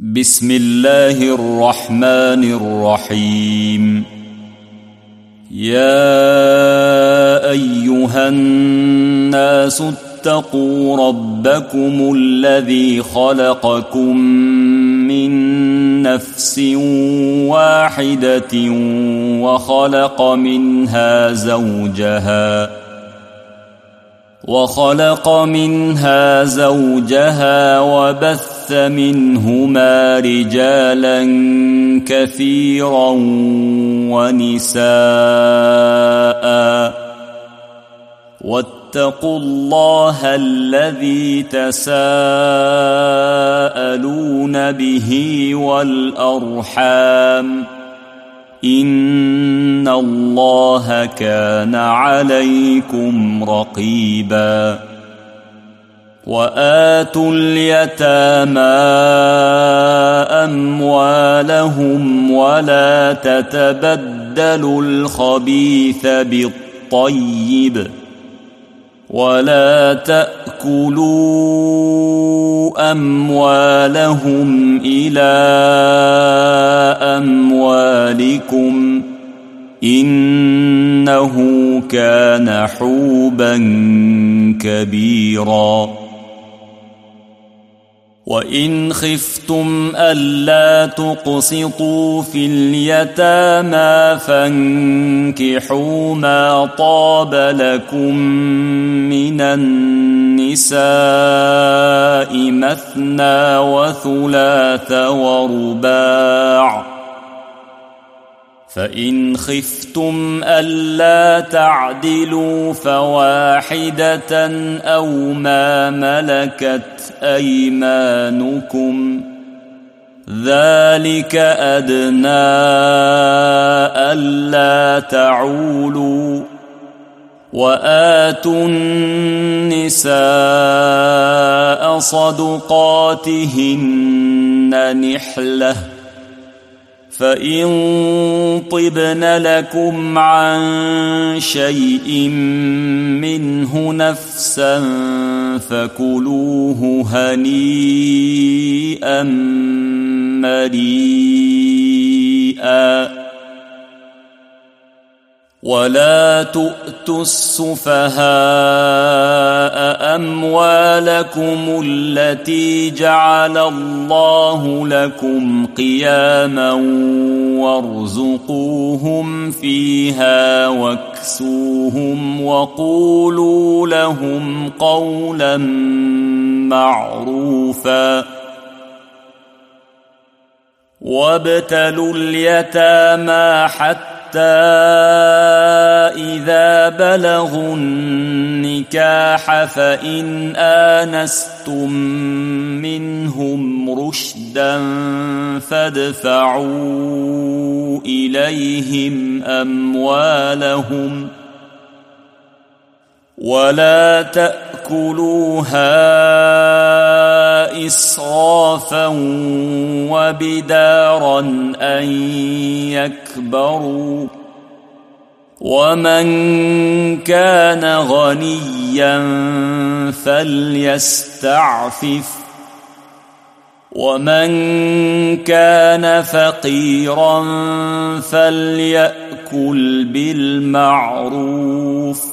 بسم الله الرحمن الرحيم. يا أيها الناس اتقوا ربكم الذي خلقكم من نفس واحدة وخلق منها زوجها وبث منهما رجالا كثيرا ونساء، واتقوا الله الذي تساءلون به والأرحام، إن الله كان عليكم رقيبا. وآتوا اليتامى أموالهم ولا تتبدلوا الخبيث بالطيب، ولا تأكلوا أموالهم إلى أموالكم، إنه كان حوبا كبيرا. وإن خفتم ألا تقسطوا في اليتامى فانكحوا ما طاب لكم من النساء مثنى وثلاث ورباع، فإن خفتم ألا تعدلوا فواحدة أو ما ملكت أيمانكم، ذلك أدنى ألا تعولوا. وآتوا النساء صدقاتهن نحلة، فإن طبن لكم عن شيء منه نفسا فكلوه هنيئا مريئا. ولا تؤتوا السفهاء أموالكم التي جعل الله لكم قياما وارزقوهم فيها واكسوهم وقولوا لهم قولا معروفا. وابتلوا اليتامى حتى إذا بلغوا النكاح فإن آنستم منهم رشدا فادفعوا إليهم أموالهم، ولا تأكلوها إسرافا وبدارا أن يكبروا. ومن كان غنيا فليستعفف، ومن كان فقيرا فليأكل بالمعروف.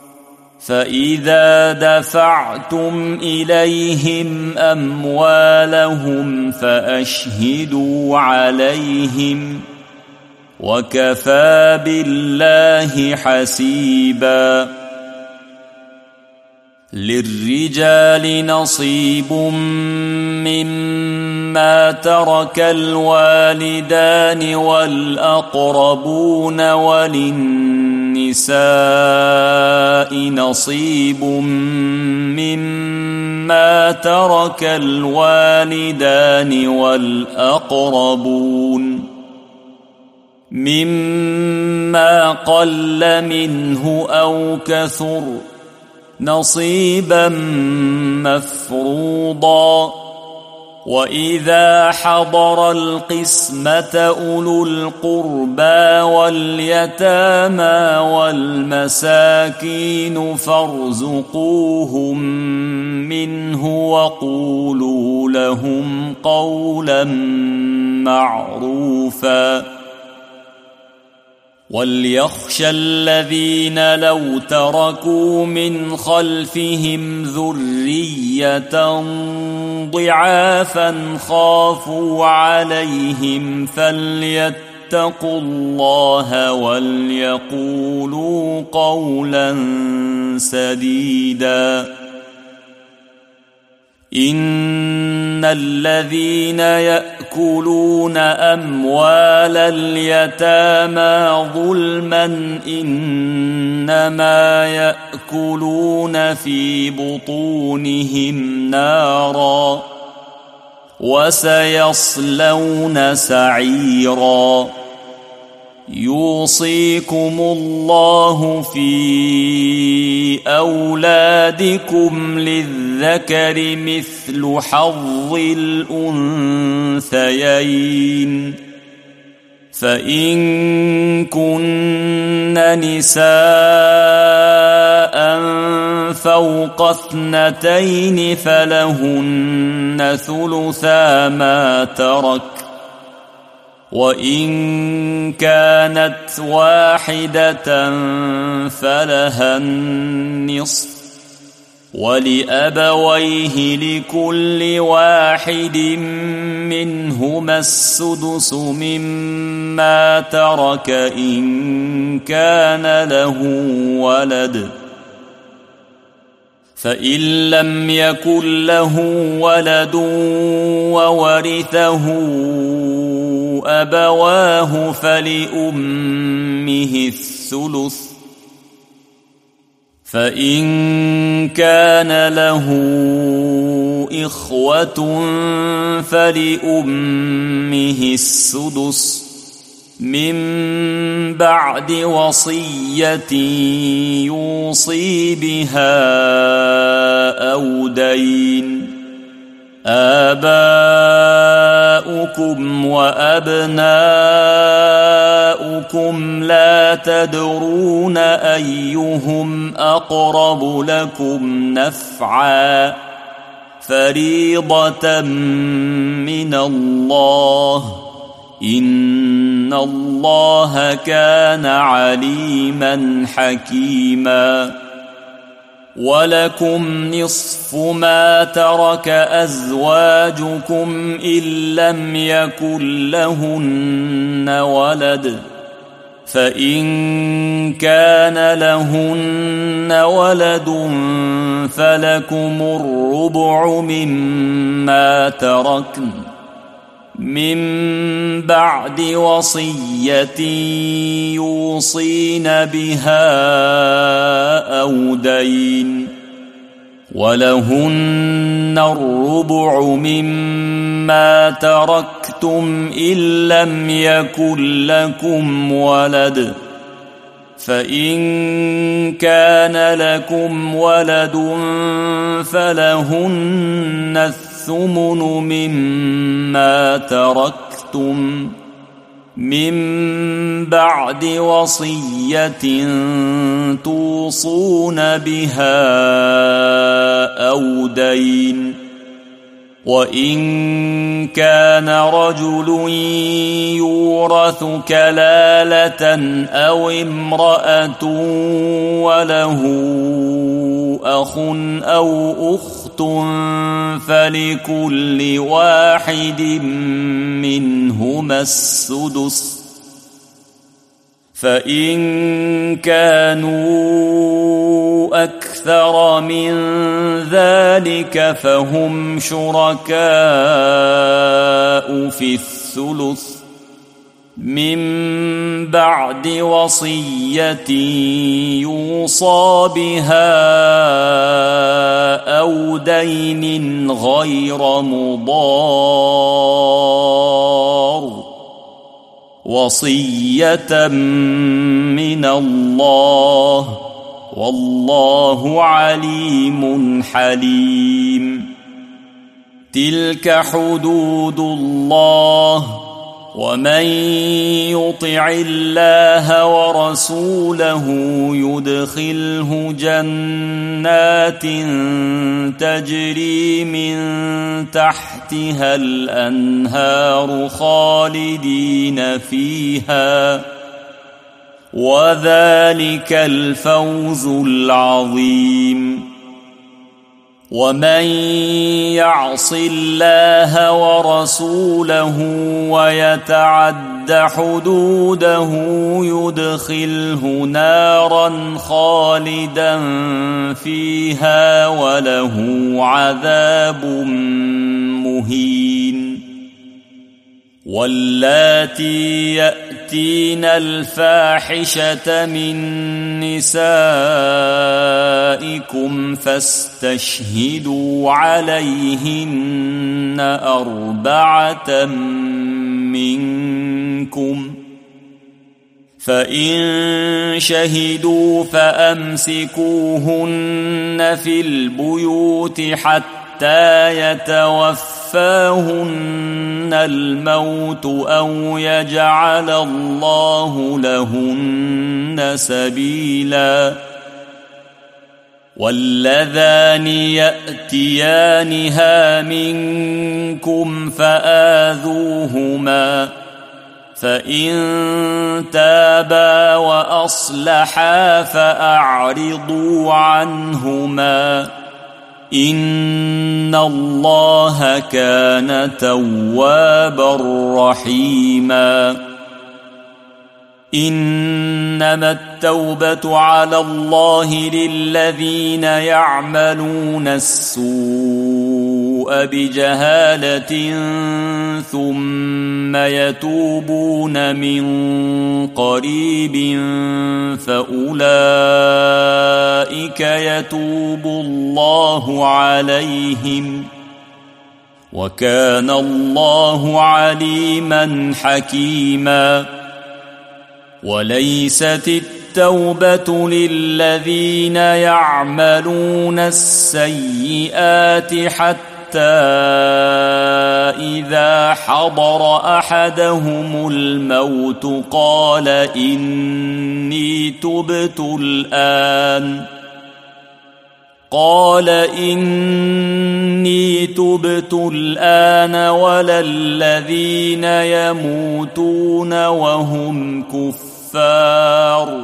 فإذا دفعتم إليهم أموالهم فأشهدوا عليهم، وكفى بالله حسيبا. للرجال نصيب مما ترك الوالدان والأقربون، وللنساء نصيب مما ترك الوالدان والأقربون، مما قل منه أو كثر، نصيبا مفروضا. وإذا حضر القسمة أولو القربى واليتامى والمساكين فارزقوهم منه وقولوا لهم قولا معروفا وليخشى الذين لو تركوا من خلفهم ذرية ضعافا خافوا عليهم فليتقوا الله وليقولوا قولا سديدا إن الذين يأكلون أموال اليتامى ظلما إنما يأكلون في بطونهم نارا وسيصلون سعيرا يوصيكم الله في أولادكم للذكر مثل حظ الأنثيين فإن كن نساء فوق 2 فلهن ثلثا ما ترك وإن كانت واحدة فلها النصف ولأبويه لكل واحد منهما السدس مما ترك إن كان له ولد فإن لم يكن له ولد وورثه أبواه فلأمه الثلث فإن كان له إخوة فلأمه السدس من بعد وصية يوصي بها أو دين آباؤكم وأبناؤكم لا تدرون أيهم أقرب لكم نفعا فريضة من الله إن الله كان عليما حكيما ولكم نصف ما ترك أزواجكم إن لم يكن لهن ولد فإن كان لهن ولد فلكم الربع مما تركن من بعد وصية يوصين بها أو دين ولهن الربع مما تركتم إن لم يكن لكم ولد فإن كان لكم ولد فلهن الثمن مما تركتم من بعد وصية توصون بها أو دين وإن كان رجل يورث كلالة أو امرأة وله أخ أو أخت فلكل واحد منهما السدس فإن كانوا أكثر من ذلك فهم شركاء في الثلث من بعد وصية يوصى بها أو دين غير مضار وصية من الله والله عليم حليم تلك حدود الله ومن يطع الله ورسوله يدخله جنات تجري من تحتها الأنهار خالدين فيها وذلك الفوز العظيم ومن يعص الله ورسوله ويتعد حدوده يدخله نارا خالدا فيها وله عذاب مهين واللاتي يأتين الفاحشة من نسائكم فاستشهدوا عليهن 4 منكم فإن شهدوا فأمسكوهن في البيوت حتى يتوفاهن الموت أو يجعل الله لهن سبيلا واللذان يأتيانها منكم فآذوهما فإن تابا وأصلحا فأعرضوا عنهما إن الله كان توابا رحيما إنما التوبة على الله للذين يعملون السوء بجهالة ثم يتوبون من قريب فأولئك يتوب الله عليهم وكان الله عليما حكيما وليست التوبة للذين يعملون السيئات حتى إذا حضر أحدهم الموت قال إني تبت الآن ولا الذين يموتون وهم كفار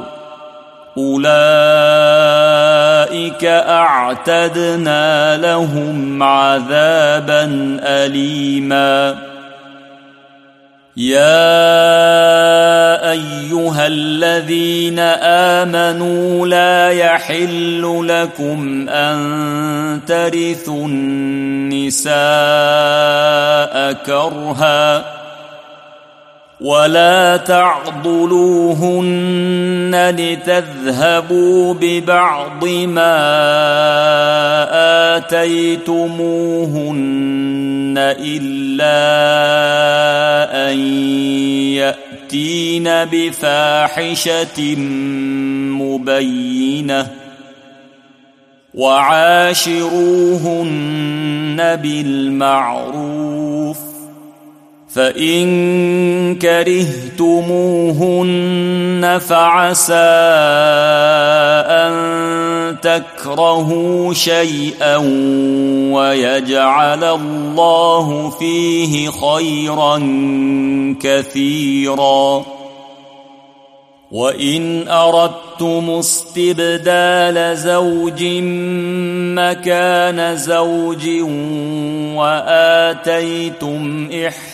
أولئك أعتدنا لهم عذابا أليما يا أيها الذين آمنوا لا يحل لكم أن ترثوا النساء كرها ولا تعضلوهن لتذهبوا ببعض ما آتيتموهن إلا أن يأتين بفاحشة مبينة وعاشروهن بالمعروف فإن كرهتموهن فعسى أن تكرهوا شيئا ويجعل الله فيه خيرا كثيرا وإن أردتم استبدال زوج مكان زوج وآتيتم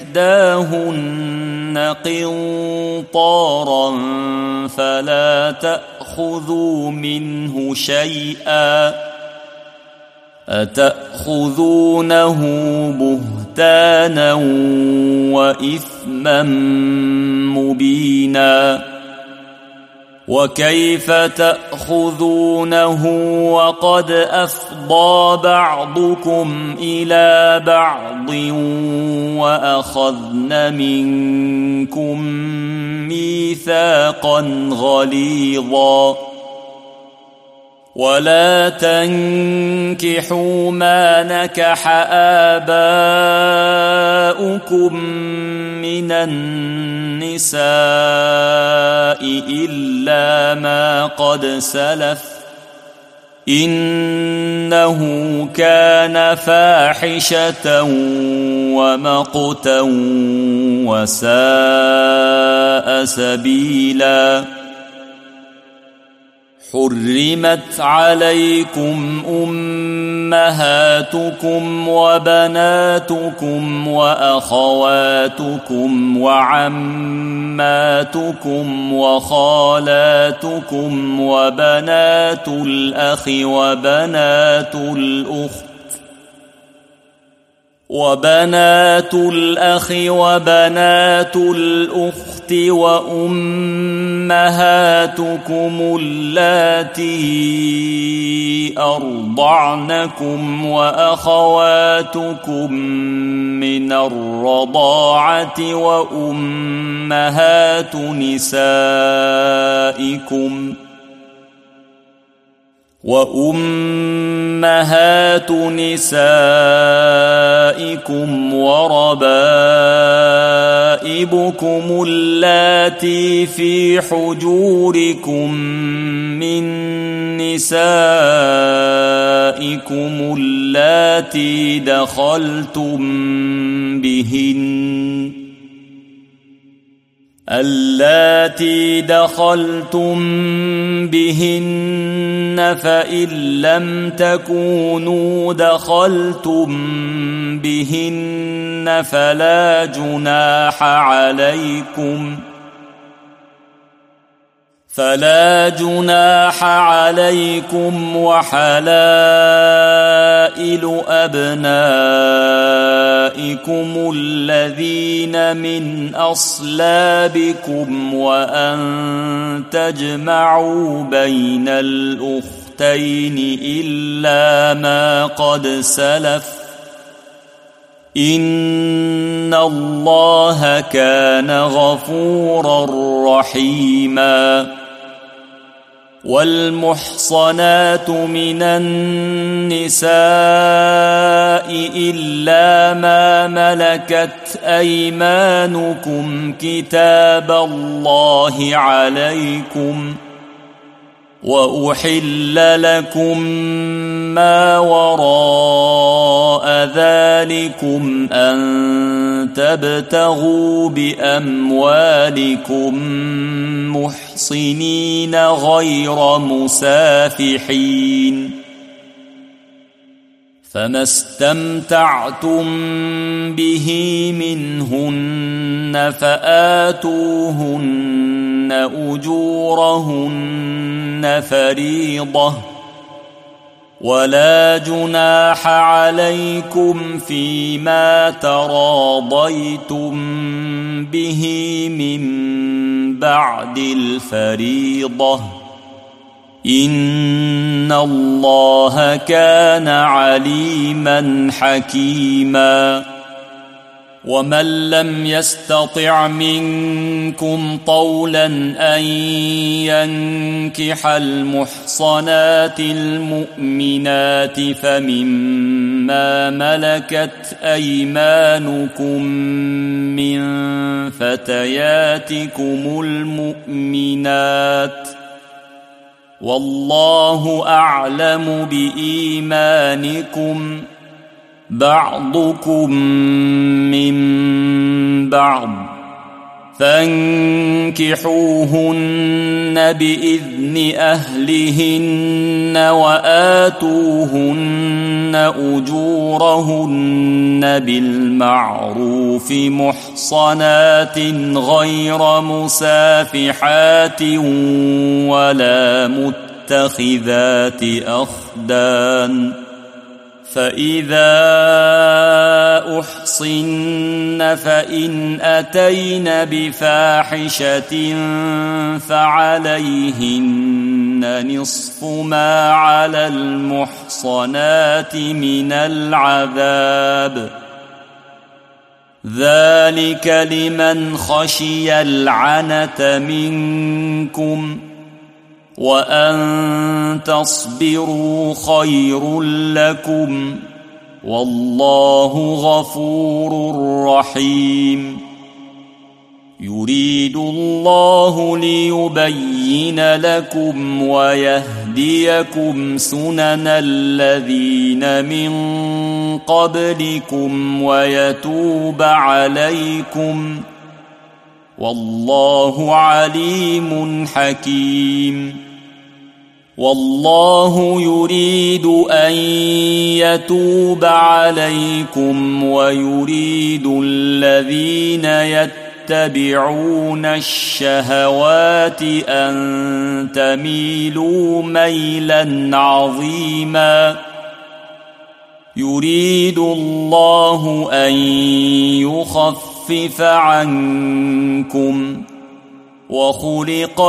إحداهن قنطارا فلا تأخذوا منه شيئا أتأخذونه بهتانا وإثما مبينا وكيف تأخذونه وقد أفضى بعضكم إلى بعض وأخذن منكم ميثاقا غليظا ولا تنكحوا ما نكح آباؤكم من النساء إلا ما قد سلف إنه كان فاحشة ومقتا وساء سبيلا حرمت عليكم أمهاتكم وبناتكم وأخواتكم وعماتكم وخالاتكم وبنات الأخ وبنات الأخت وأمهاتكم اللاتي أرضعنكم وأخواتكم من الرضاعة وأمهات نسائكم وربائبكم اللاتي في حجوركم من نسائكم اللاتي دخلتم بهن فإن لم تكونوا دخلتم بهن فلا جناح عليكم وحلائل أبنائكم الذين من أصلابكم وأن تجمعوا بين الأختين إلا ما قد سلف إن الله كان غفورا رحيما والمحصنات من النساء إلا ما ملكت أيمانكم كتاب الله عليكم وأحل لكم ما وراء ذلكم أن تبتغوا بأموالكم محصنين غير مسافحين فما استمتعتم به منهن فآتوهن أجورهن فريضة ولا جناح عليكم فيما تراضيتم به من بعد الفريضة إن الله كان عليما حكيما ومن لم يستطع منكم طولا أن ينكح المحصنات المؤمنات فمما ملكت أيمانكم من فتياتكم المؤمنات والله أعلم بإيمانكم بعضكم من بعض فانكحوهن بإذن أهلهن وآتوهن أجورهن بالمعروف محصنات غير مسافحات ولا متخذات أخدان فإذا أحصن فإن أتين بفاحشة فعليهن نصف ما على المحصنات من العذاب ذلك لمن خشي العنة منكم وأن تصبروا خير لكم والله غفور رحيم يريد الله ليبين لكم ويهديكم سنن الذين من قبلكم ويتوب عليكم والله عليم حكيم والله يريد أن يتوب عليكم ويريد الذين يتبعون الشهوات أن تميلوا ميلا عظيما يريد الله أن يخفف عنكم وخلق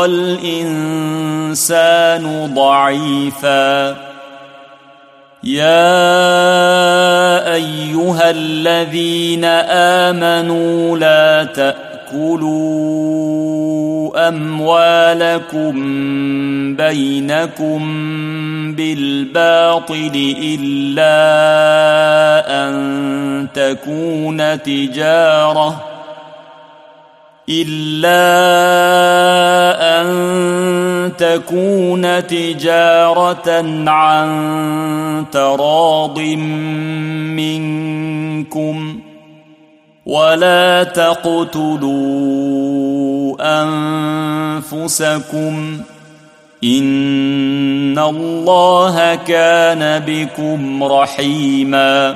الإنسان ضعيفا يا أيها الذين آمنوا لا تأكلوا أموالكم بينكم بالباطل إلا أن تكون تجارة عن تراض منكم ولا تقتلوا أنفسكم إن الله كان بكم رحيما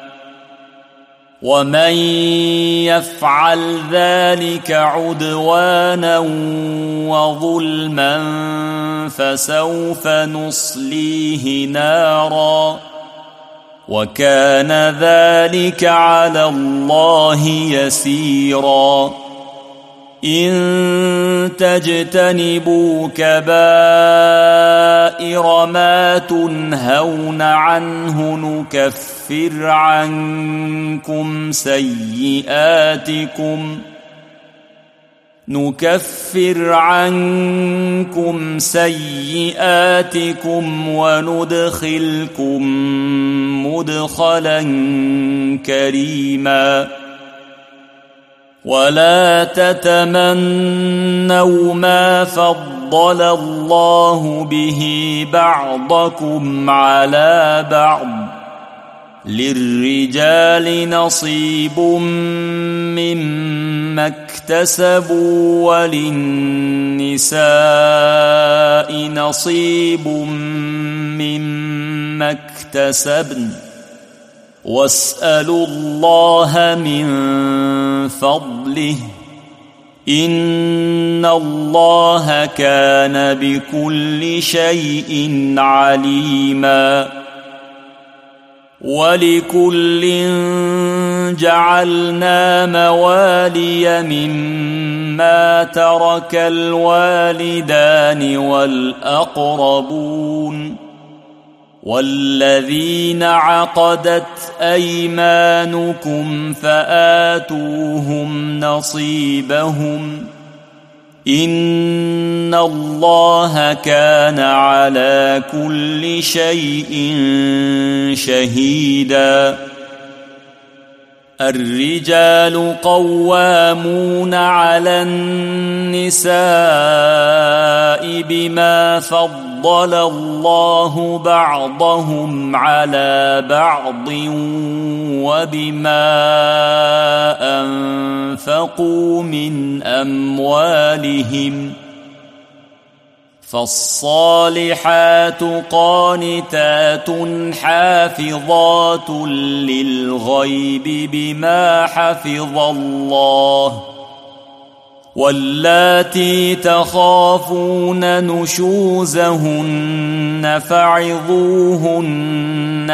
ومن يفعل ذلك عدوانا وظلما فسوف نصليه نارا وكان ذلك على الله يسيرا إن تجتنبوا كبائر ما تنهون عنه نكفر عنكم سيئاتكم وندخلكم مدخلا كريما ولا تتمنوا ما فضل الله به بعضكم على بعض للرجال نصيب مما اكتسبوا وللنساء نصيب مما اكتسبن واسألوا الله من فضله إن الله كان بكل شيء عليما ولكل جعلنا موالي مما ترك الوالدان والأقربون والذين عقدت أيمانكم فآتوهم نصيبهم إن الله كان على كل شيء شهيدا الرجال قوامون على النساء بما فضل الله بعضهم على بعض وبما أنفقوا من أموالهم فالصالحات قانتات حافظات للغيب بما حفظ الله واللاتي تخافون نشوزهن فعظوهن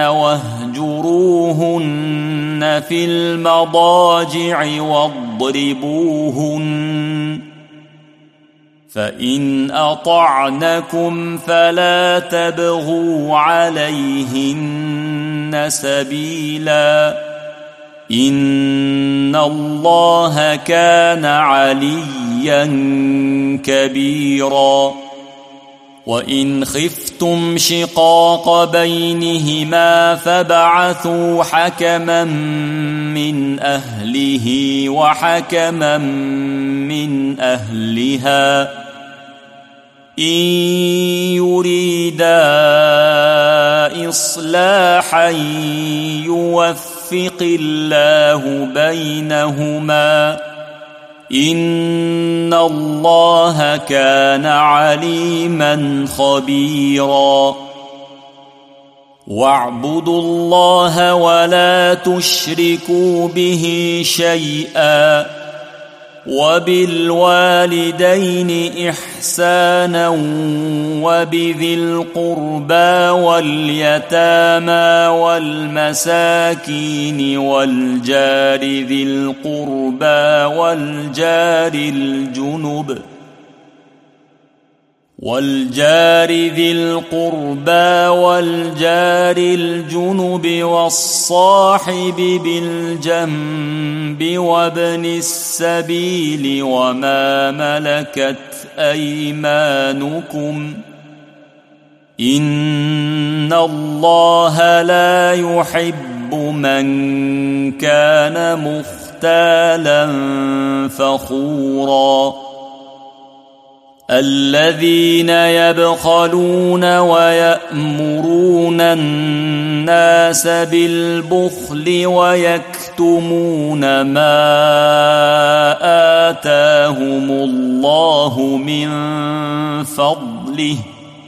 واهجروهن في المضاجع واضربوهن فإن أطعنكم فلا تبغوا عليهن سبيلا إن الله كان عليا كبيرا وإن خفتم شقاق بينهما فابعثوا حكما من أهله وحكما من أهلها إن يريدا إصلاحا يوفق الله بينهما إن الله كان عليما خبيرا واعبدوا الله ولا تشركوا به شيئا وبالوالدين إحسانا وبذي القربى واليتامى والمساكين والجار ذي القربى والجار الجنب والصاحب بالجنب وابن السبيل وما ملكت أيمانكم إن الله لا يحب من كان مختالا فخورا الذين يبخلون ويأمرون الناس بالبخل ويكتمون ما آتاهم الله من فضله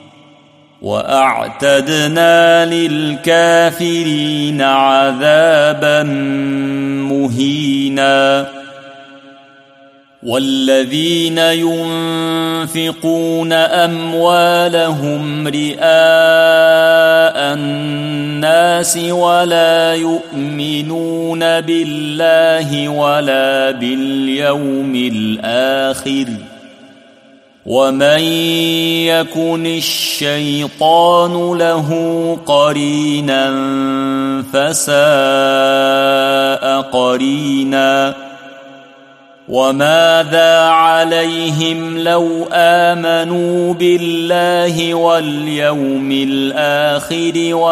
وأعتدنا للكافرين عذابا مهينا والذين ينفقون أموالهم رئاء الناس ولا يؤمنون بالله ولا باليوم الآخر ومن يكن الشيطان له قرينا فساء قرينا وماذا عليهم لو آمنوا بالله واليوم الآخر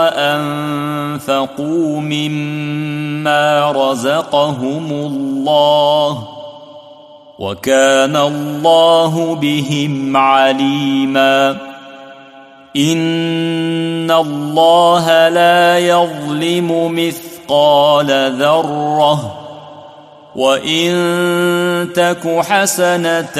وأنفقوا مما رزقهم الله وكان الله بهم عليما إن الله لا يظلم مثقال ذرة وإن تك حسنة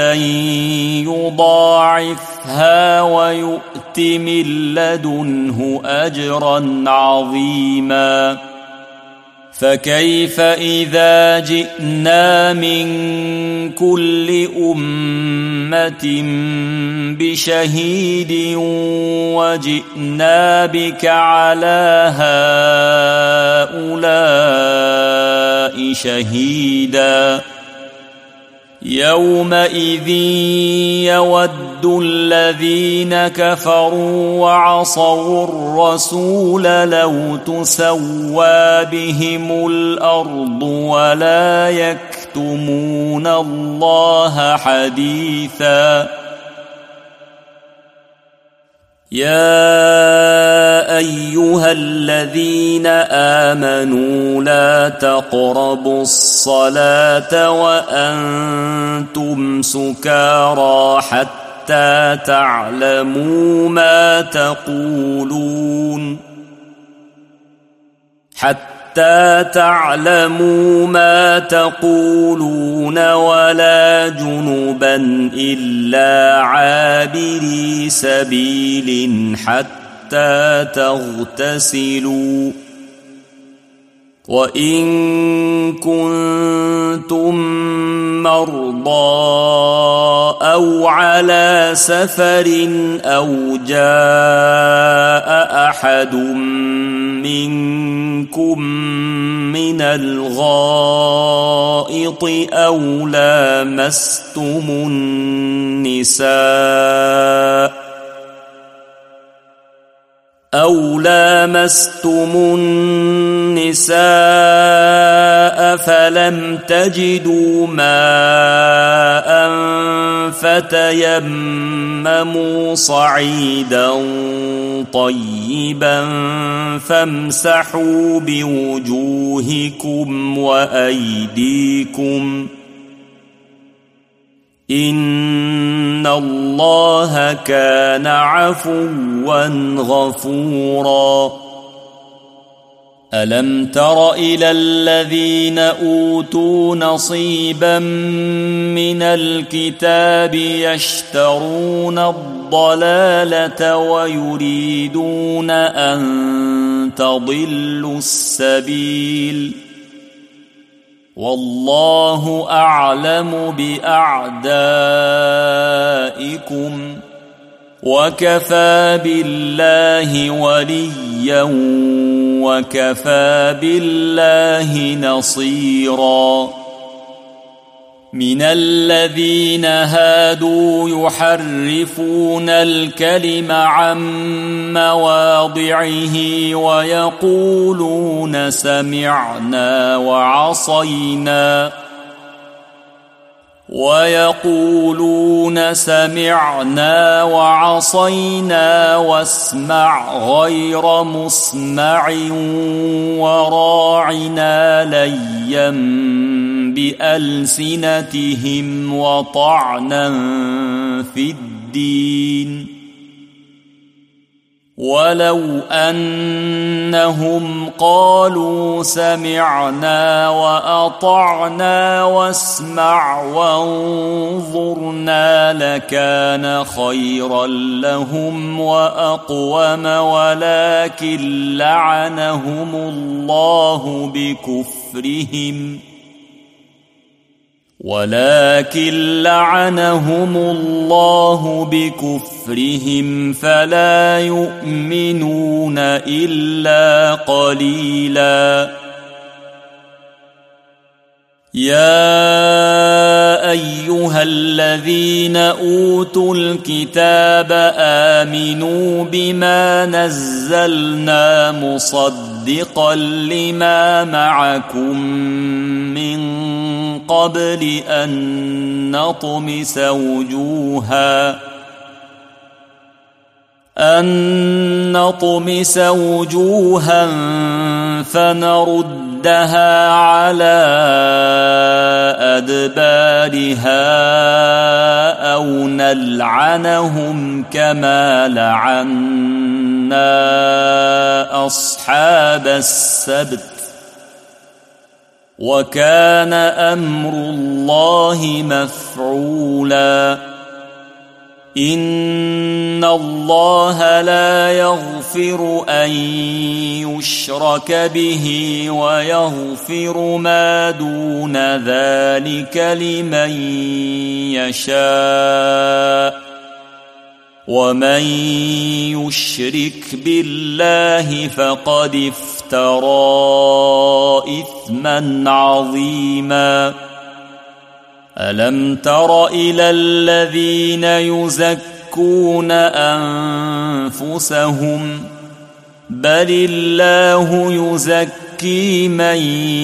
يضاعفها ويؤت من لدنه أجرا عظيما فكيف إذا جئنا من كل أمة بشهيد وجئنا بك على هؤلاء شهيدا يومئذ يود الذين كفروا وعصوا الرسول لو تسوى بهم الأرض ولا يكتمون الله حديثا يا أيها الذين آمنوا لا تقربوا الصلاة وأنتم سكارى حتى تعلموا ما تقولون ولا جنبا إلا عابري سبيل حتى تغتسلوا وإن كنتم مرضى أو على سفر أو جاء أحد منكم من الغائط أو لامستم أو لامستم النساء فلم تجدوا ماء فتيمموا صعيدا طيبا فامسحوا بوجوهكم وأيديكم إن الله كان عفوا غفورا. ألم تر إلى الذين أوتوا نصيبا من الكتاب يشترون الضلالة ويريدون أن تضلوا السبيل والله أعلم بأعدائكم وكفى بالله وليا وكفى بالله نصيرا. من الذين هادوا يحرفون الكلم عن مواضعه ويقولون سمعنا وعصينا واسمع غير مسمع وراعنا ليا بألسنتهم وطعنا في الدين ولو أنهم قالوا سمعنا وأطعنا واسمع وانظرنا لكان خيرا لهم وأقوم ولكن لعنهم الله بكفرهم فلا يؤمنون إلا قليلا. يا أيها الذين أوتوا الكتاب آمنوا بما نزلنا مصدقا لما معكم من قبل أن نطمس وجوها فنردها على أدبارها أو نلعنهم كما لعنا أصحاب السبت وكان أمر الله مفعولا. إن الله لا يغفر أن يشرك به ويغفر ما دون ذلك لمن يشاء ومن يشرك بالله فقد افترى إثما عظيما. ألم تر إلى الذين يزكون أنفسهم بل الله يزكي من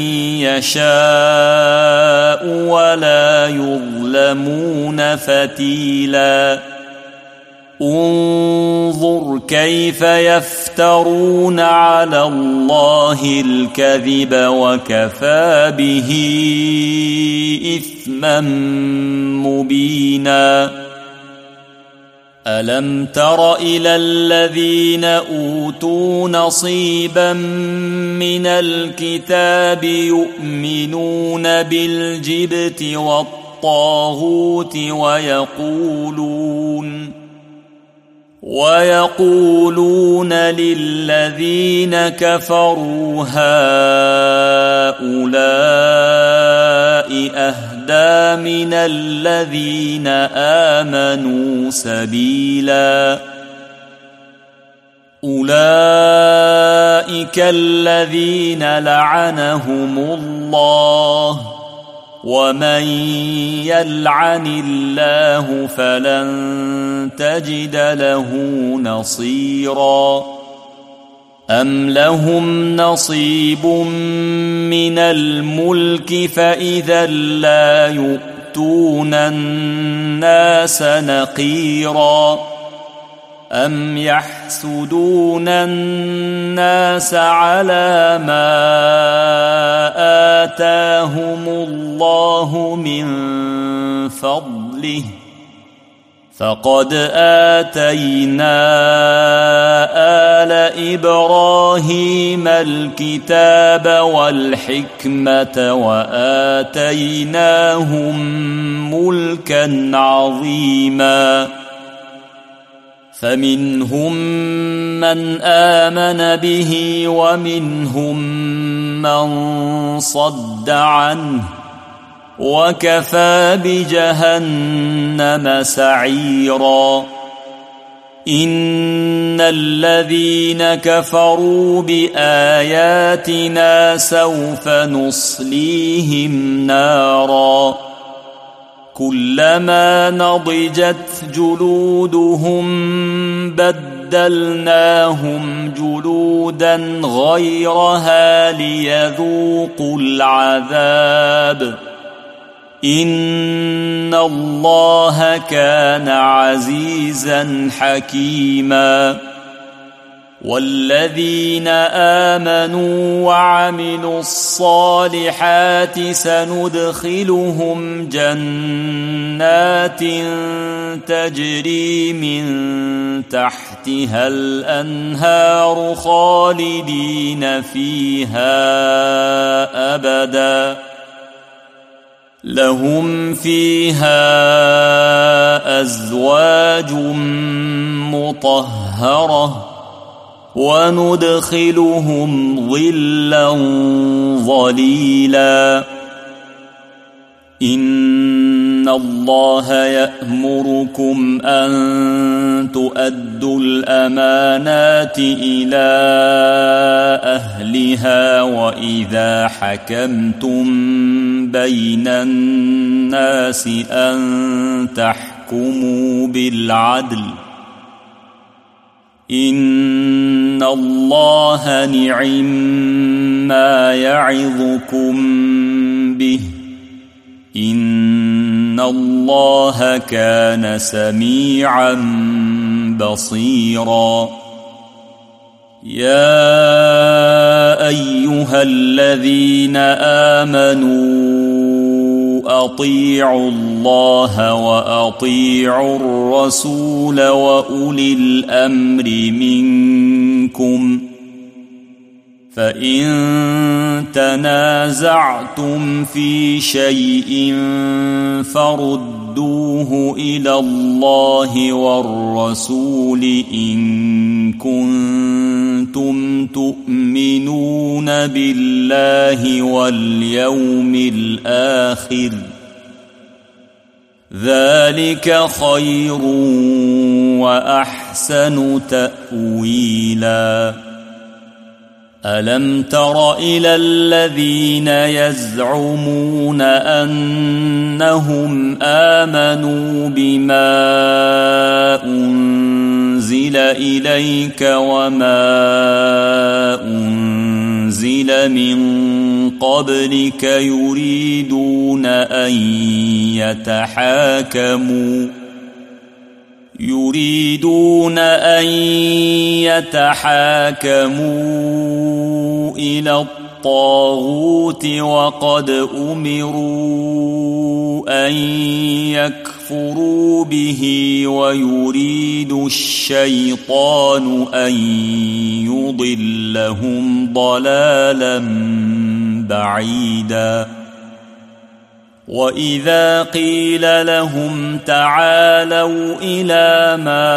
يشاء ولا يظلمون فتيلا. انظر كيف يفترون على الله الكذب وكفى به إثما مبينا. ألم تر إلى الذين أوتوا نصيبا من الكتاب يؤمنون بالجبت والطاغوت ويقولون للذين كفروا هؤلاء أهدى من الذين آمنوا سبيلا. أولئك الذين لعنهم الله ومن يلعن الله فلن تجد له نصيرا. أم لهم نصيب من الملك فإذا لا يؤتون الناس نقيرا أم يحسدون الناس على ما آتاهم الله من فضله فقد آتينا آل إبراهيم الكتاب والحكمة وآتيناهم ملكا عظيما فمنهم من آمن به ومنهم من صد عنه وكفى بجهنم سعيرا إن الذين كفروا بآياتنا سوف نصليهم نارا كلما نضجت جلودهم بدلناهم جلودا غيرها ليذوقوا العذاب إن الله كان عزيزا حكيما والذين آمنوا وعملوا الصالحات سندخلهم جنات تجري من تحتها الأنهار خالدين فيها أبدا لهم فيها أزواج مطهرة وندخلهم ظلا ظليلا إن الله يأمركم أن تؤدوا الأمانات إلى أهلها وإذا حكمتم بين الناس أن تحكموا بالعدل إن الله نعما يعظكم به إن الله كان سميعا بصيرا يا أيها الذين آمنوا أطيعوا الله وأطيعوا الرسول وأولي الأمر منكم فإن تنازعتم في شيء فردوه إلى الله والرسول إن كنتم تؤمنون بالله واليوم الآخر ذلك خير وأحسن تأويلا ألم تر إلى الذين يزعمون أنهم آمنوا بما أنزل إليك وما أنزل من قبلك يريدون أن يتحاكموا إلى الطاغوت وقد أمروا أن يكفروا به ويريد الشيطان أن يضلهم ضلالا بعيدا وإذا قيل لهم تعالوا إلى ما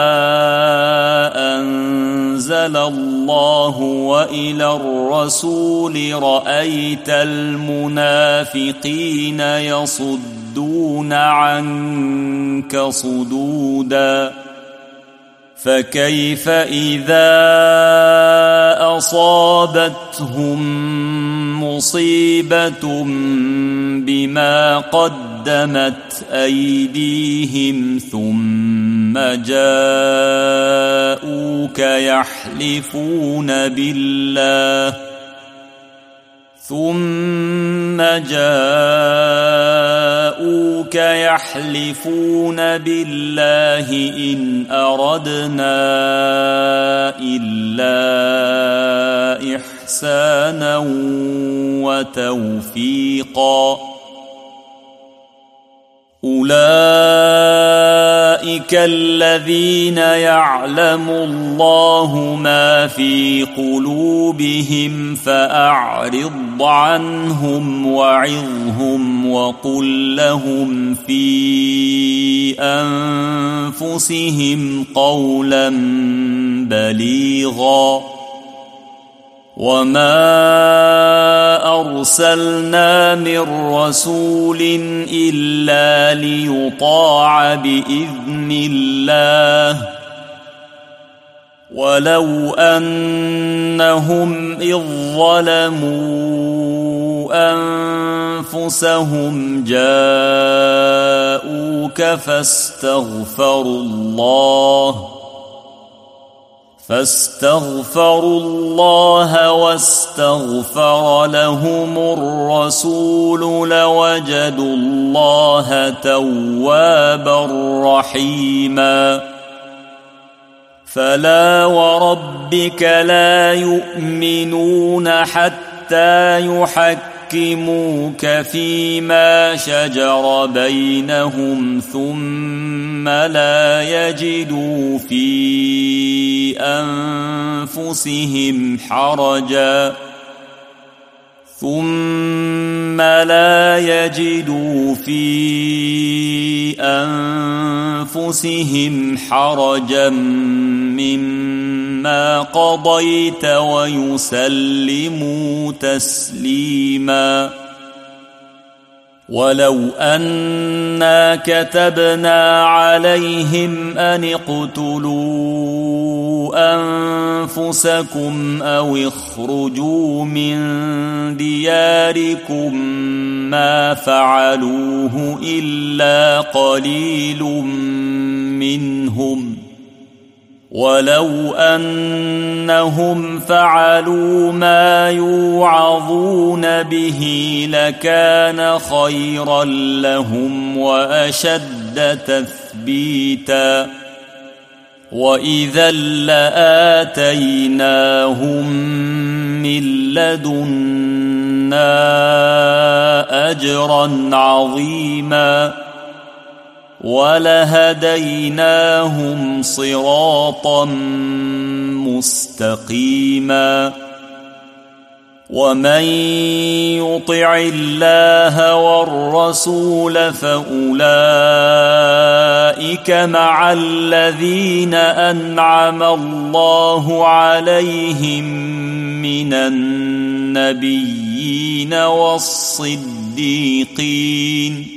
أنزل الله وإلى الرسول رأيت المنافقين يصدون عنك صدودا فكيف إذا أصابتهم مصيبة بما قدمت أيديهم ثم جاءوك يحلفون بالله إن أردنا إلا إحسانا وتوفيقا أولئك الذين يعلم الله ما في قلوبهم فأعرض عنهم وعظهم وقل لهم في أنفسهم قولا بليغا وما أرسلنا من رسول إلا ليطاع بإذن الله ولو أنهم إذ ظلموا أنفسهم جاءوك فاستغفروا الله واستغفر لهم الرسول لوجدوا الله توابا رحيما فلا وربك لا يؤمنون حتى يحكموك فيما شجر بينهم ثم لا يجدوا في أنفسهم حرجا مما قضيت ويسلموا تسليما ولو أنا كتبنا عليهم أن اقتلوا أنفسكم أو اخرجوا من دياركم ما فعلوه إلا قليل منهم ولو أنهم فعلوا ما يوعظون به لكان خيرا لهم وأشد تثبيتا وإذا لآتيناهم من لدنا أجرا عظيما ولهديناهم صراطا مستقيما ومن يطع الله والرسول فأولئك مع الذين أنعم الله عليهم من النبيين والصديقين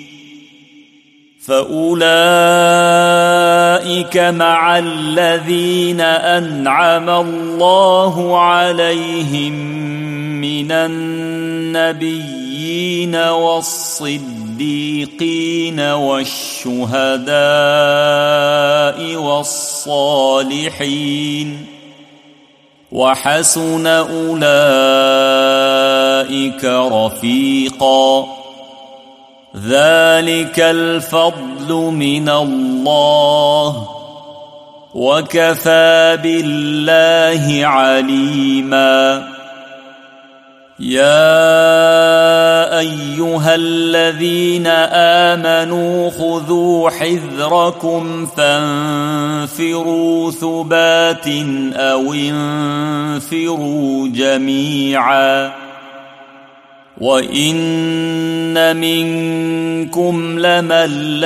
فأولئك مع الذين أنعم الله عليهم من النبيين والصديقين والشهداء والصالحين وحسن أولئك رفيقا ذلك الفضل من الله وكفى بالله عليما يا أيها الذين آمنوا خذوا حذركم فانفروا ثبات أو انفروا جميعا وإن منكم لمن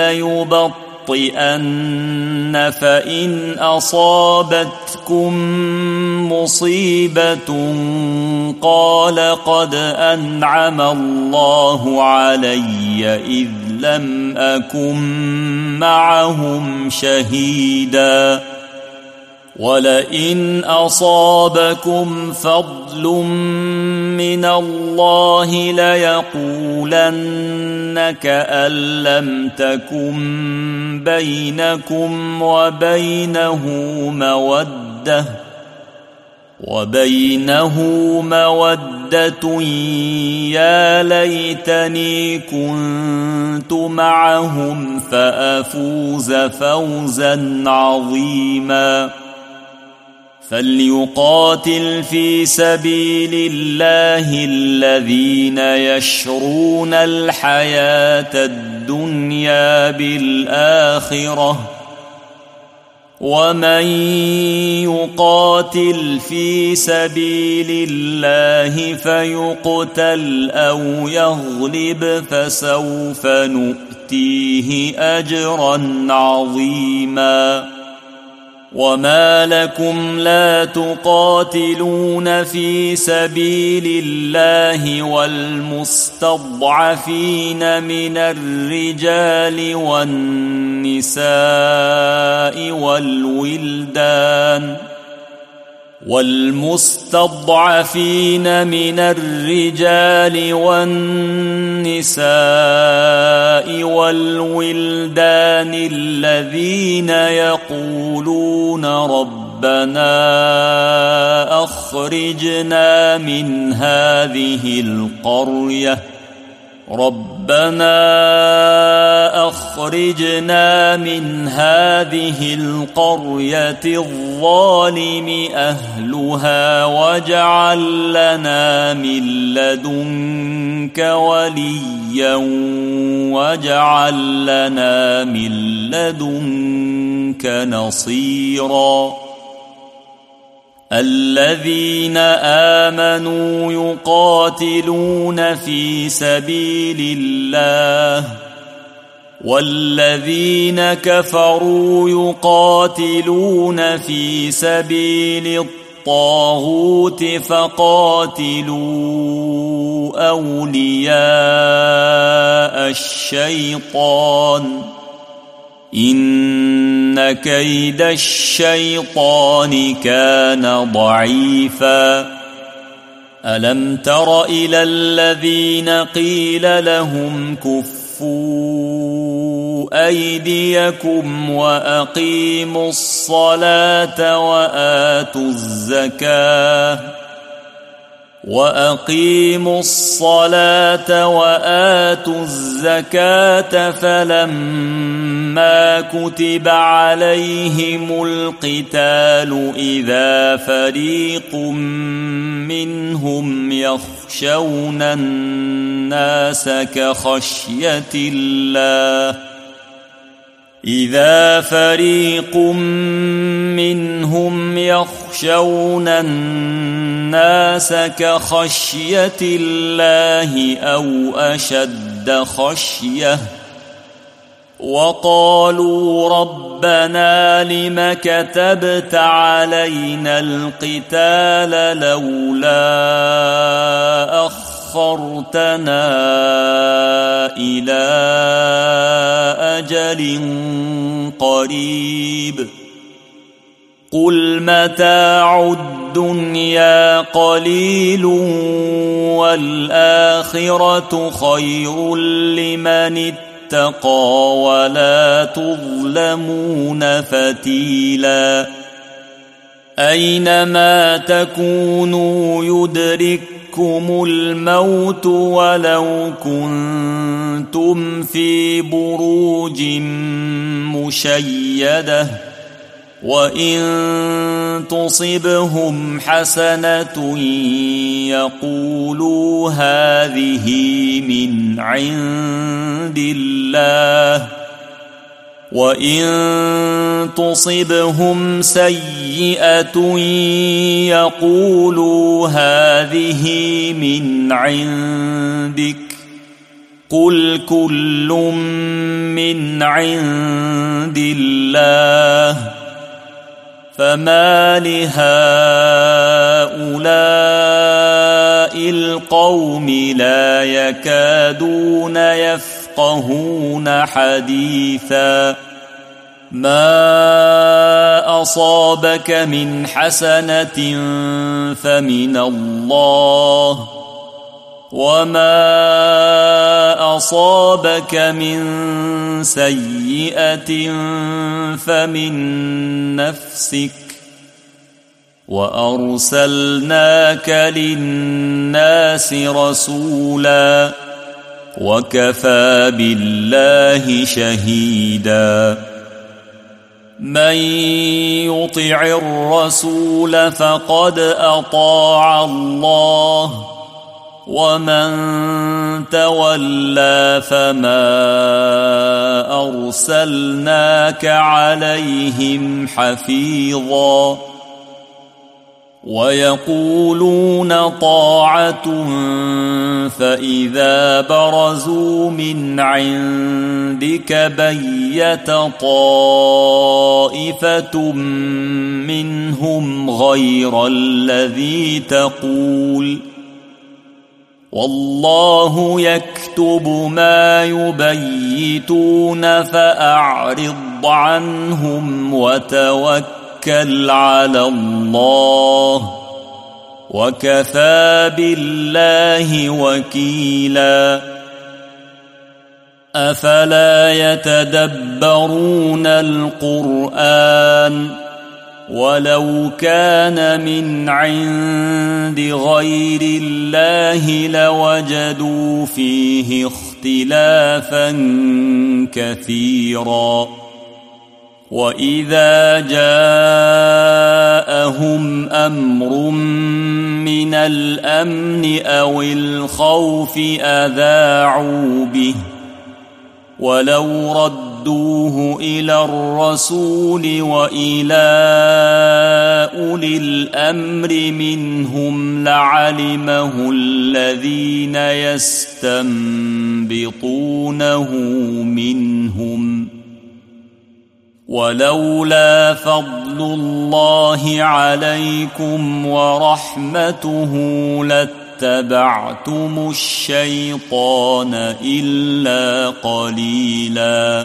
ليبطئن فإن أصابتكم مصيبة قال قد أنعم الله علي إذ لم أكن معهم شهيدا ولئن أصابكم فضل من الله ليقولن كأن لم تكن بينكم وبينه مودة يا ليتني كنت معهم فأفوز فوزا عظيما فليقاتل في سبيل الله الذين يشرون الحياة الدنيا بالآخرة ومن يقاتل في سبيل الله فيقتل أو يغلب فسوف نؤتيه أجرا عظيما وما لكم لا تقاتلون في سبيل الله والمستضعفين من الرجال والنساء والولدان الذين يقولون ربنا أخرجنا من هذه القرية الظالم أهلها واجعل لنا من لدنك وليا واجعل لنا من لدنك نصيرا الذين آمنوا يقاتلون في سبيل الله والذين كفروا يقاتلون في سبيل الطاغوت فقاتلوا أولياء الشيطان إن كيد الشيطان كان ضعيفا ألم تر إلى الذين قيل لهم كفوا أيديكم وأقيموا الصلاة وآتوا الزكاة فلما كتب عليهم القتال إذا فريق منهم يخشون الناس كخشية الله أو أشد خشية وقالوا ربنا لم كتبت علينا القتال لولا أخرتنا إلى أجل قريب قل متاع الدنيا قليل والآخرة خير لمن اتقى ولا تظلمون فتيلا أينما تكونوا يدرككم الموت ولو كنتم في بروج مشيدة وإن تصبهم حسنة يقولوا هذه من عند الله وإن تصبهم سيئة يقولوا هذه من عندك قل كل من عند الله فما لهؤلاء القوم لا يكادون يفقهون حديثا ما أصابك من حسنة فمن الله، وما أصابك من سيئة فمن نفسك، وأرسلناك للناس رسولا، وكفى بالله شهيدا. من يطع الرسول فقد أطاع الله، ومن تولى فما أرسلناك عليهم حفيظا. ويقولون طاعة فإذا برزوا من عندك بيت طائفة منهم غير الذي تقول، والله يكتب ما يبيتون، فأعرض عنهم وتوكل على الله، وكفى بالله وكيلا. أفلا يتدبرون القرآن، ولو كان من عند غير الله لوجدوا فيه اختلافا كثيرا. وإذا جاءهم أمر من الأمن أو الخوف أذاعوا به، ولو ردوه إلى الرسول وإلى أولي الأمر منهم لعلمه الذين يستنبطونه منهم، ولولا فضل الله عليكم ورحمته لاتبعتم الشيطان إلا قليلا.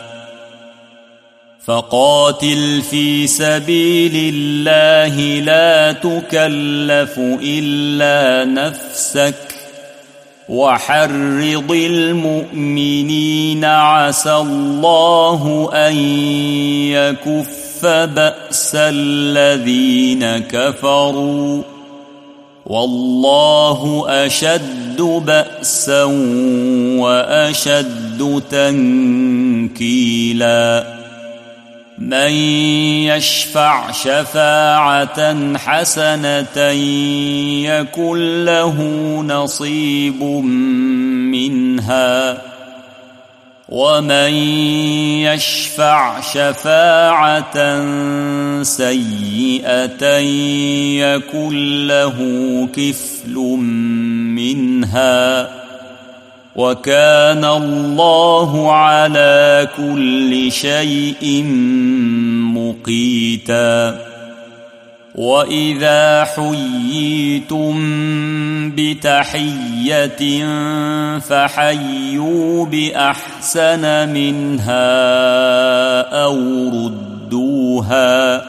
فقاتل في سبيل الله لا تكلف إلا نفسك، وحرض المؤمنين عسى الله أن يكف بأس الذين كفروا، والله أشد بأسا وأشد تنكيلا. من يشفع شفاعة حسنة يكن له نصيب منها، ومن يشفع شفاعة سيئة يكن له كفل منها، وكان الله على كل شيء مقيتا. وإذا حييتم بتحية فحيوا بأحسن منها أو ردوها،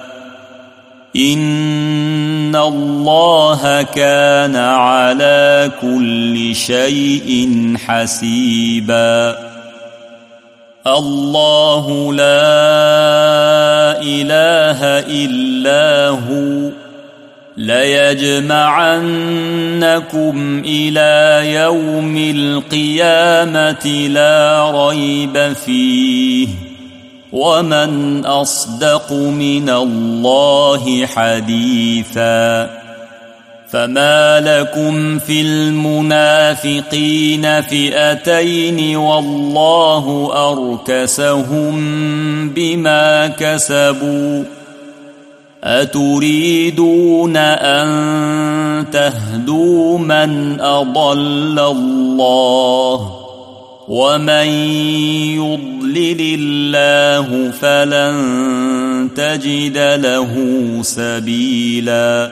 إن الله كان على كل شيء حسيبا. الله لا إله إلا هو، ليجمعنكم إلى يوم القيامة لا ريب فيه، ومن أصدق من الله حديثا. فما لكم في المنافقين فئتين والله أركسهم بما كسبوا، أتريدون أن تهدوا من أضل الله، ومن يضلل الله فلن تجد له سبيلا.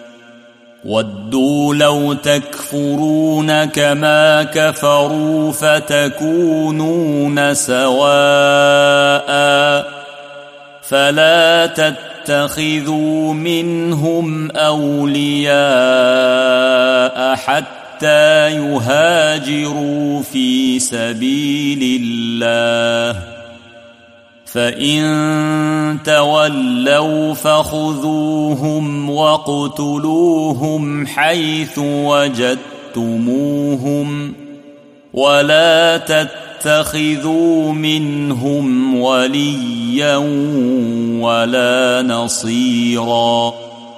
ودوا لو تكفرون كما كفروا فتكونون سواء، فلا تتخذوا منهم أولياء حتى يهاجروا في سبيل الله، فإن تولوا فخذوهم واقتلوهم حيث وجدتموهم، ولا تتخذوا منهم وليا ولا نصيرا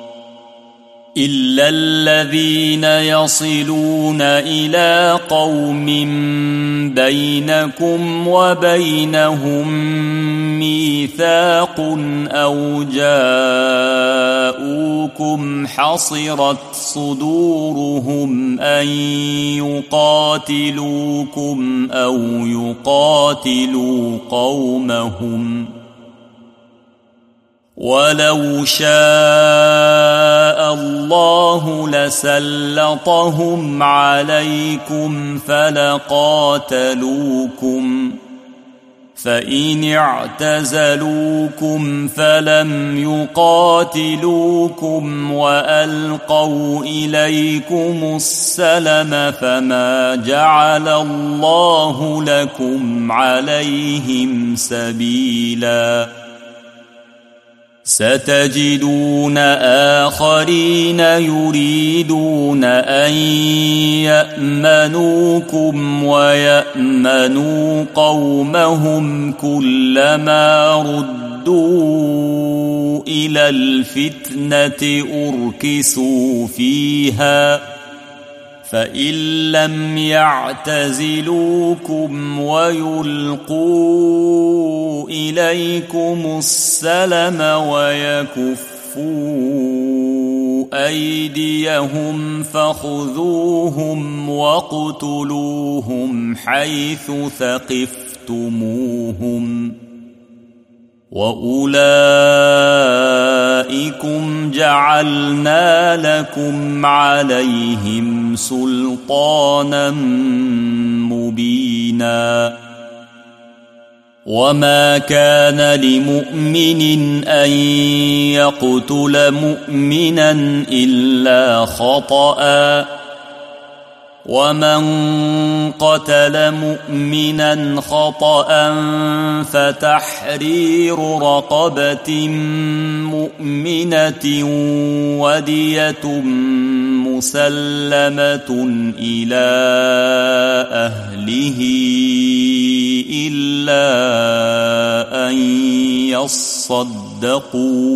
إلا الذين يصلون إلى قوم بينكم وبينهم ميثاق أو جاءوكم حصرت صدورهم أن يقاتلوكم أو يقاتلوا قومهم، ولو شاء الله لسلطهم عليكم فلقاتلوكم، فإن اعتزلوكم فلم يقاتلوكم وألقوا إليكم السلم فما جعل الله لكم عليهم سبيلا. ستجدون آخرين يريدون أن يأمنوكم ويأمنوا قومهم كلما ردوا إلى الفتنة أركسوا فيها، فإن لم يعتزلوكم ويلقوا إليكم السلم ويكفوا أيديهم فخذوهم واقتلوهم حيث ثقفتموهم، وأولئكم جعلنا لكم عليهم سلطانا مبينا. وما كان لمؤمن أن يقتل مؤمنا إلا خطأ، ومن قتل مؤمنا خطأ فتحرير رقبة مؤمنة ودية مسلمة إلى أهله إلا أن يصدقوا،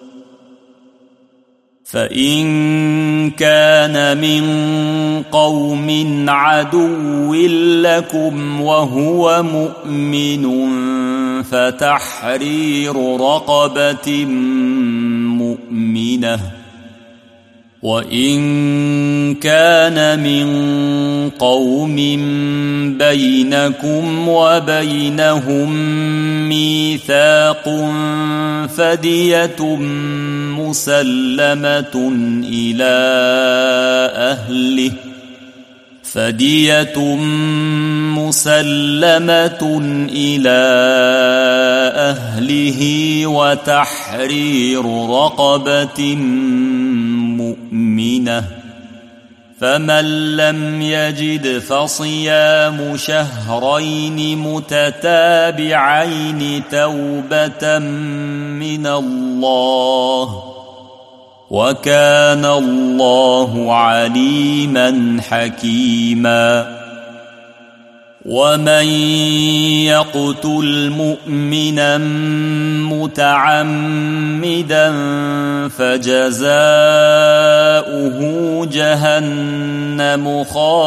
فإن كان من قوم عدو لكم وهو مؤمن فتحرير رقبة مؤمنة، وإن كان من قوم بينكم وبينهم ميثاق فدية مسلمة إلى أهله وتحرير رقبة مؤمنة، فمن لم يجد فصيام شهرين متتابعين توبة من الله، وكان الله عليما حكيما. ومن يقتل مؤمنا متعمدا فجزاؤه جهنم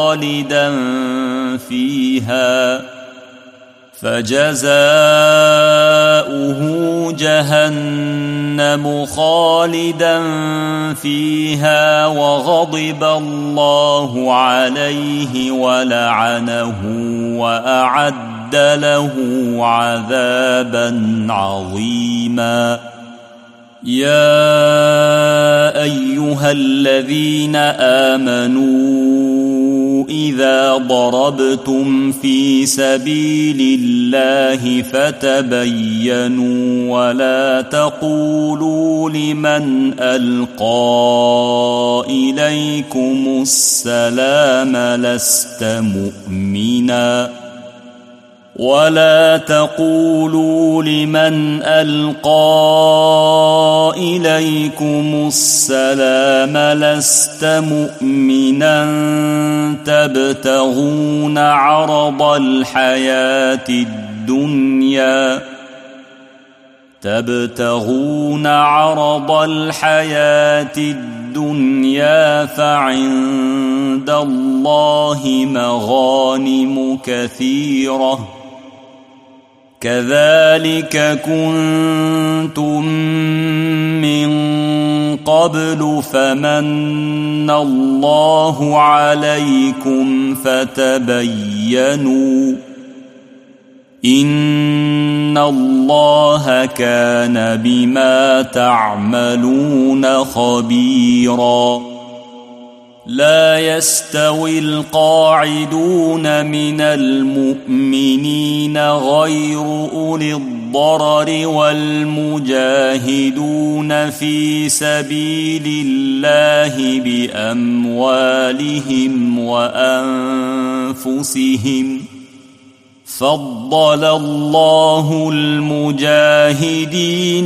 خالدا فيها وغضب الله عليه ولعنه وأعد له عذابا عظيما. يا أيها الذين آمنوا إذا ضربتم في سبيل الله فتبينوا ولا تقولوا لمن ألقى إليكم السلام لست مؤمنا تبتغون عرض الحياة الدنيا فعند الله مغانم كثيرة كذلك كنتم من قبل فمن الله عليكم فتبينوا إن الله كان بما تعملون خبيرا لا يستوي القاعدون من المؤمنين غير أولي الضرر والمجاهدون في سبيل الله بأموالهم وأنفسهم فضل الله المجاهدين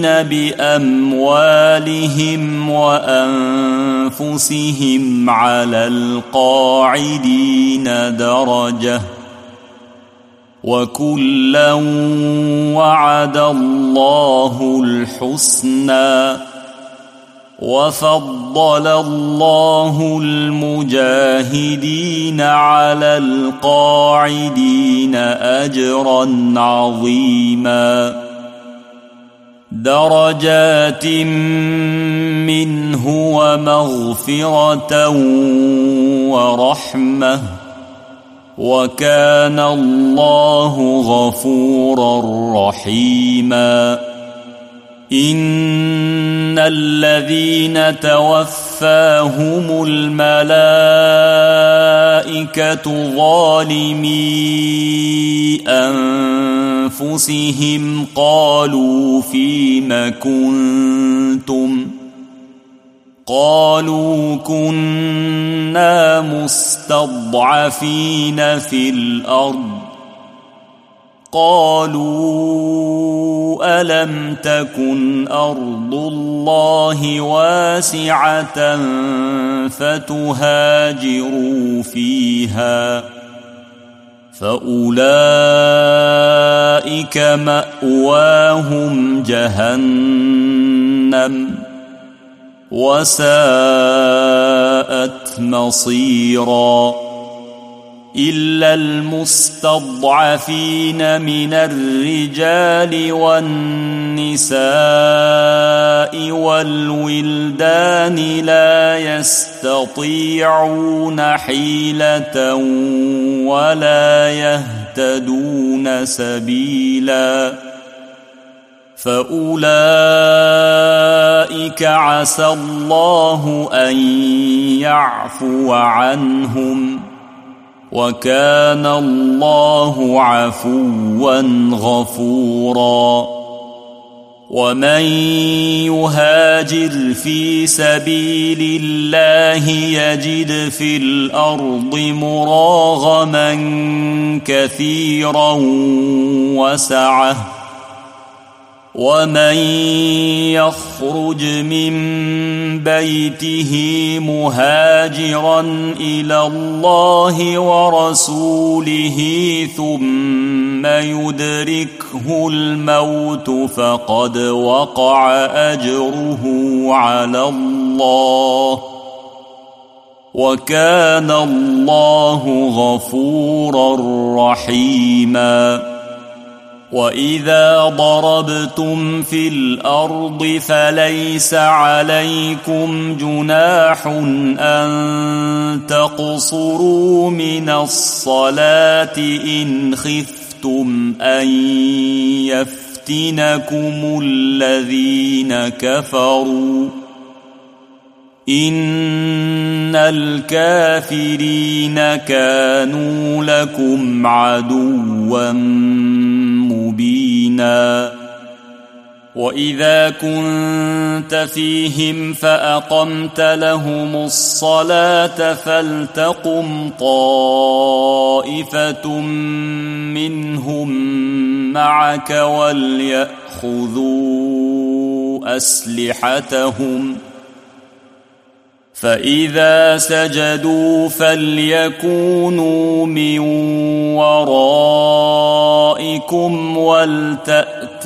بأموالهم وأنفسهم على القاعدين درجة وكلا وعد الله الحسنى وفضل الله المجاهدين على القاعدين أجرا عظيما درجات منه ومغفرة ورحمة وكان الله غفورا رحيما إن الذين توفاهم الملائكة ظالمي أنفسهم قالوا فيم كنتم قالوا كنا مستضعفين في الأرض قالوا ألم تكن أرض الله واسعة فتهاجروا فيها فأولئك مأواهم جهنم وساءت مصيرا إلا المستضعفين من الرجال والنساء والولدان لا يستطيعون حيلة ولا يهتدون سبيلا فأولئك عسى الله أن يعفو عنهم وكان الله عفوا غفورا ومن يهاجر في سبيل الله يجد في الأرض مراغما كثيرا وسعة ومن يخرج من بيته مهاجرا إلى الله ورسوله ثم يدركه الموت فقد وقع أجره على الله وكان الله غفورا رحيما وإذا ضربتم في الأرض فليس عليكم جناح أن تقصروا من الصلاة إن خفتم أن يفتنكم الذين كفروا إن الكافرين كانوا لكم عدوا مبينا وإذا كنت فيهم فأقمت لهم الصلاة فلتقم طائفة منهم معك وليأخذوا أسلحتهم فإذا سجدوا فليكونوا من ورائكم ولتأت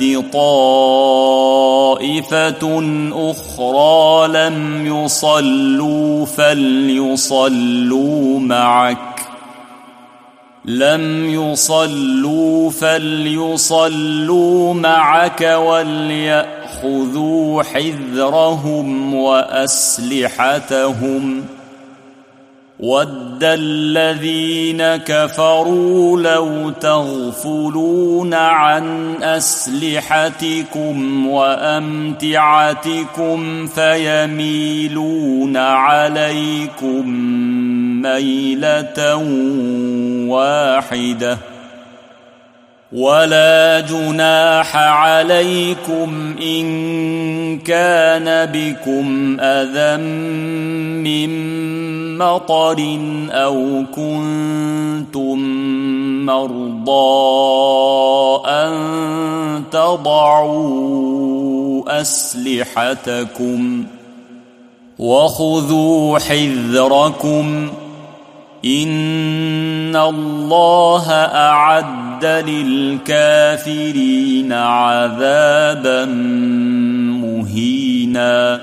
طائفة أخرى لم يصلوا فليصلوا معك وليأخذوا حذرهم وأسلحتهم ود الذين كفروا لو تغفلون عن أسلحتكم وأمتعتكم فيميلون عليكم ميلة واحدة ولا جناح عليكم إن كان بكم أذى من مطر أو كنتم مرضى أن تضعوا أسلحتكم وخذوا حذركم إن الله أعد للكافرين عذابا مهينا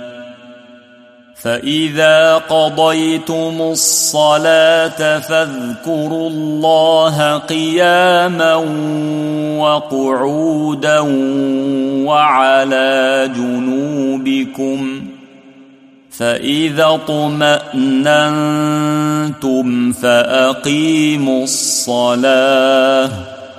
فإذا قضيتم الصلاة فاذكروا الله قياما وقعودا وعلى جنوبكم فإذا اطمأننتم فأقيموا الصلاة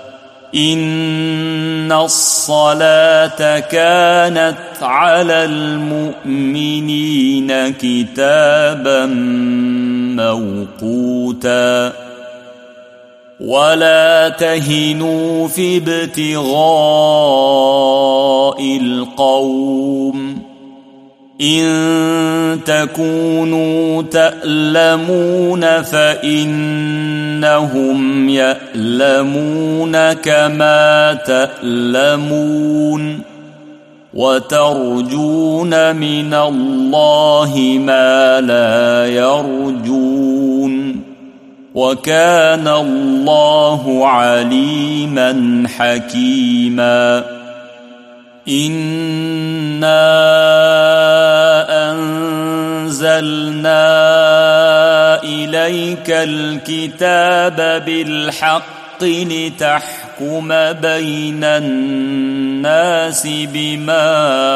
إن الصلاة كانت على المؤمنين كتابا موقوتا ولا تهنوا في ابتغاء القوم إن تكونوا تألمون فإنهم يألمون كما تألمون وترجون من الله ما لا يرجون وكان الله عليما حكيما إنا أنزلنا إليك الكتاب بالحق لتحكم بين الناس بما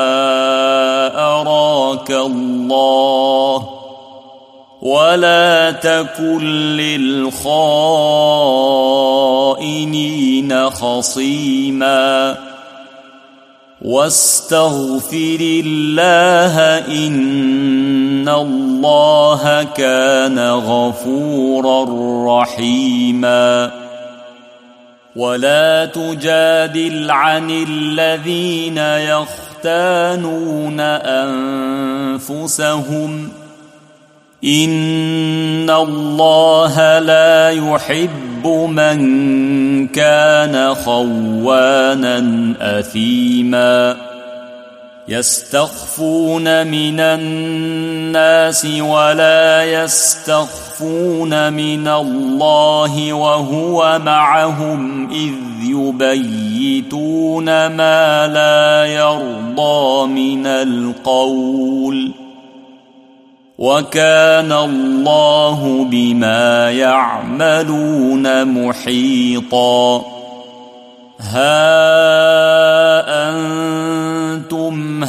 أراك الله ولا تكن للخائنين خصيما واستغفر الله إن الله كان غفورا رحيما ولا تجادل عن الذين يختانون أنفسهم إن الله لا يحب من كان خوانا أثيما يستخفون من الناس ولا يستخفون من الله وهو معهم إذ يبيتون ما لا يرضى من القول وكان الله بما يعملون محيطا ها أنتم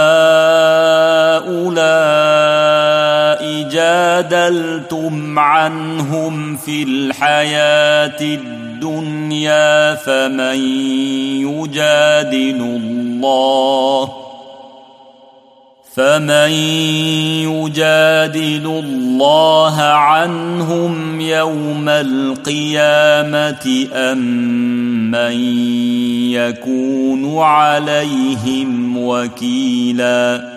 هؤلاء جادلتم عنهم في الحياة الدنيا فمن يجادل الله عنهم يوم القيامة أم من يكون عليهم وكيلا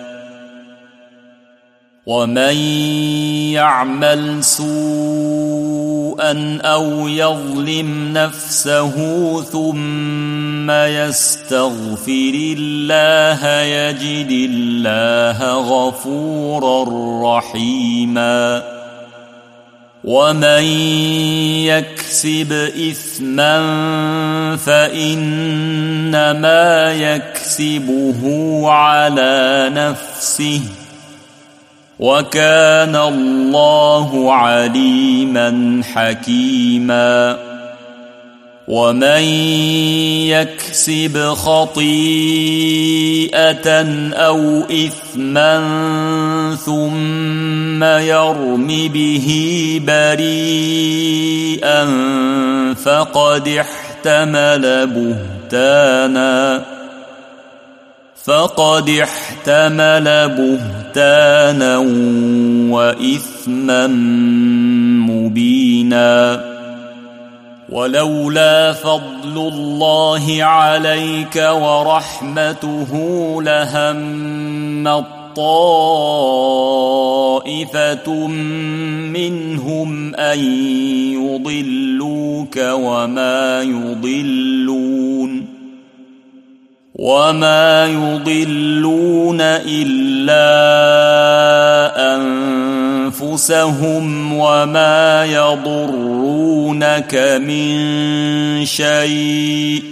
ومن يعمل سوءا أو يظلم نفسه ثم يستغفر الله يجد الله غفورا رحيما ومن يكسب إثما فإنما يكسبه على نفسه وكان الله عليما حكيما ومن يكسب خطيئة أو إثما ثم يرم به بريئا فقد احتمل بهتانا وإثما مبينا ولولا فضل الله عليك ورحمته لهم طائفة منهم أن يضلوك وما يضلون إلا أنفسهم وما يضرونك من شيء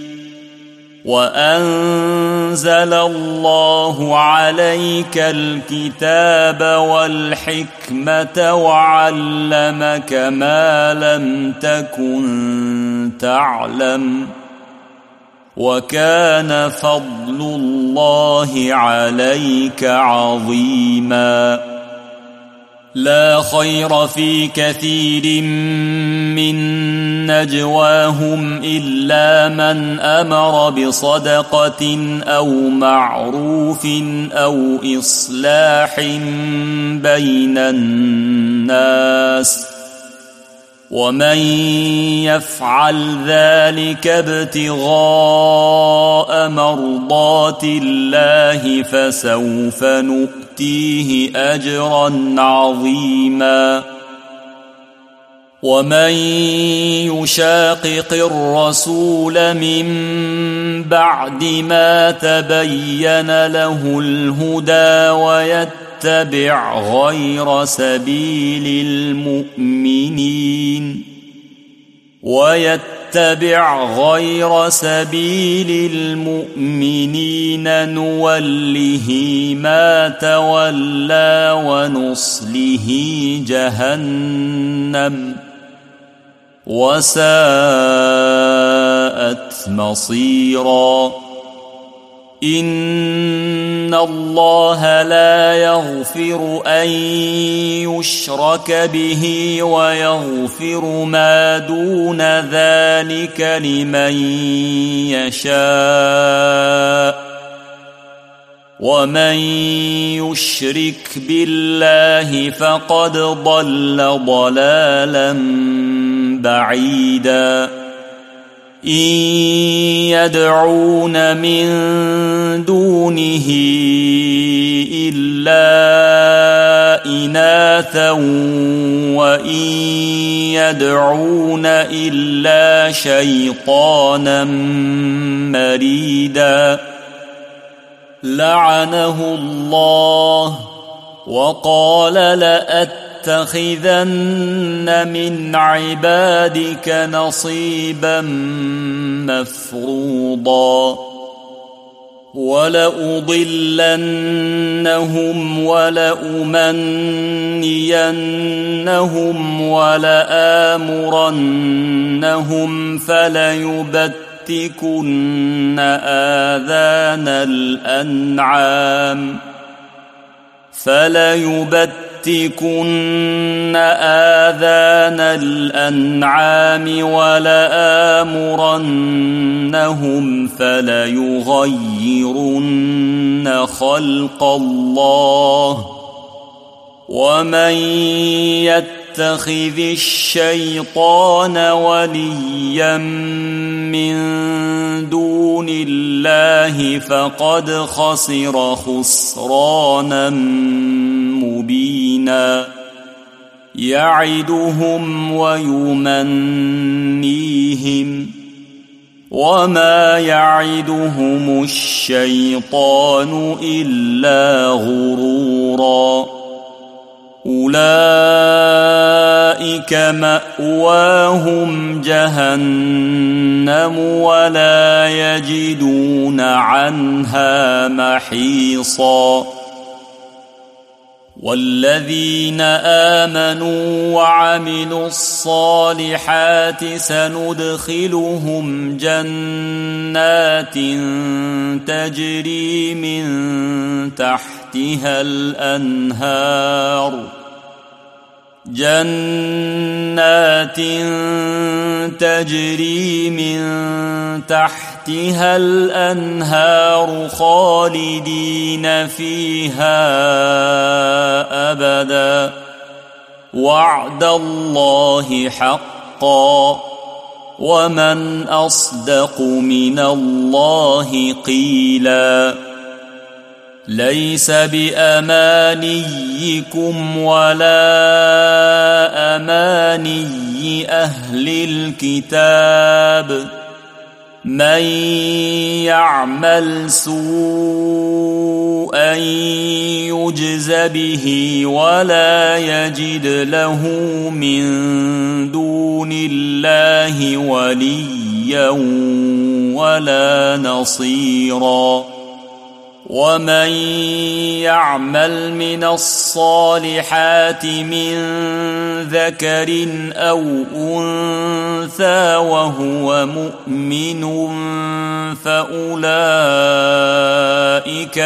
وأنزل الله عليك الكتاب والحكمة وعلمك ما لم تكن تعلم وكان فضل الله عليك عظيما لا خير في كثير من نجواهم إلا من أمر بصدقة أو معروف أو إصلاح بين الناس ومن يفعل ذلك ابتغاء مرضات الله فسوف نؤتيه أجرا عظيما ومن يشاقق الرسول من بعد ما تبين له الهدى ويتبع غير سبيل المؤمنين نوله ما تولى ونصله جهنم وساءت مصيرا إن الله لا يغفر أن يشرك به ويغفر ما دون ذلك لمن يشاء ومن يشرك بالله فقد ضل ضلالا بعيدا إن يدعون من دونه إلا إناثا وإن يدعون إلا شيطانا مريدا لعنه الله وقال لأتخذن من عبادك نصيبا مفروضا ولأضلنهم ولأمنينهم ولآمرنهم فليبتكن آذان الأنعام ولآمرنهم فليغيرن خلق الله ومن يتخذ الشيطان وليا من دون الله فقد خسر خسرانا مبينا يعدهم ويمنيهم وما يعدهم الشيطان إلا غرورا أولئك مأواهم جهنم ولا يجدون عنها محيصا والذين آمنوا وعملوا الصالحات سندخلهم جنات تجري من تحتها الأنهار خالدين فيها أبدا وعد الله حقا ومن أصدق من الله قيلا ليس بأمانيكم ولا أماني أهل الكتاب من يعمل سوءا يجز به ولا يجد له من دون الله وليا ولا نصيرا ومن يعمل من الصالحات من ذكر أو أنثى وهو مؤمن فأولئك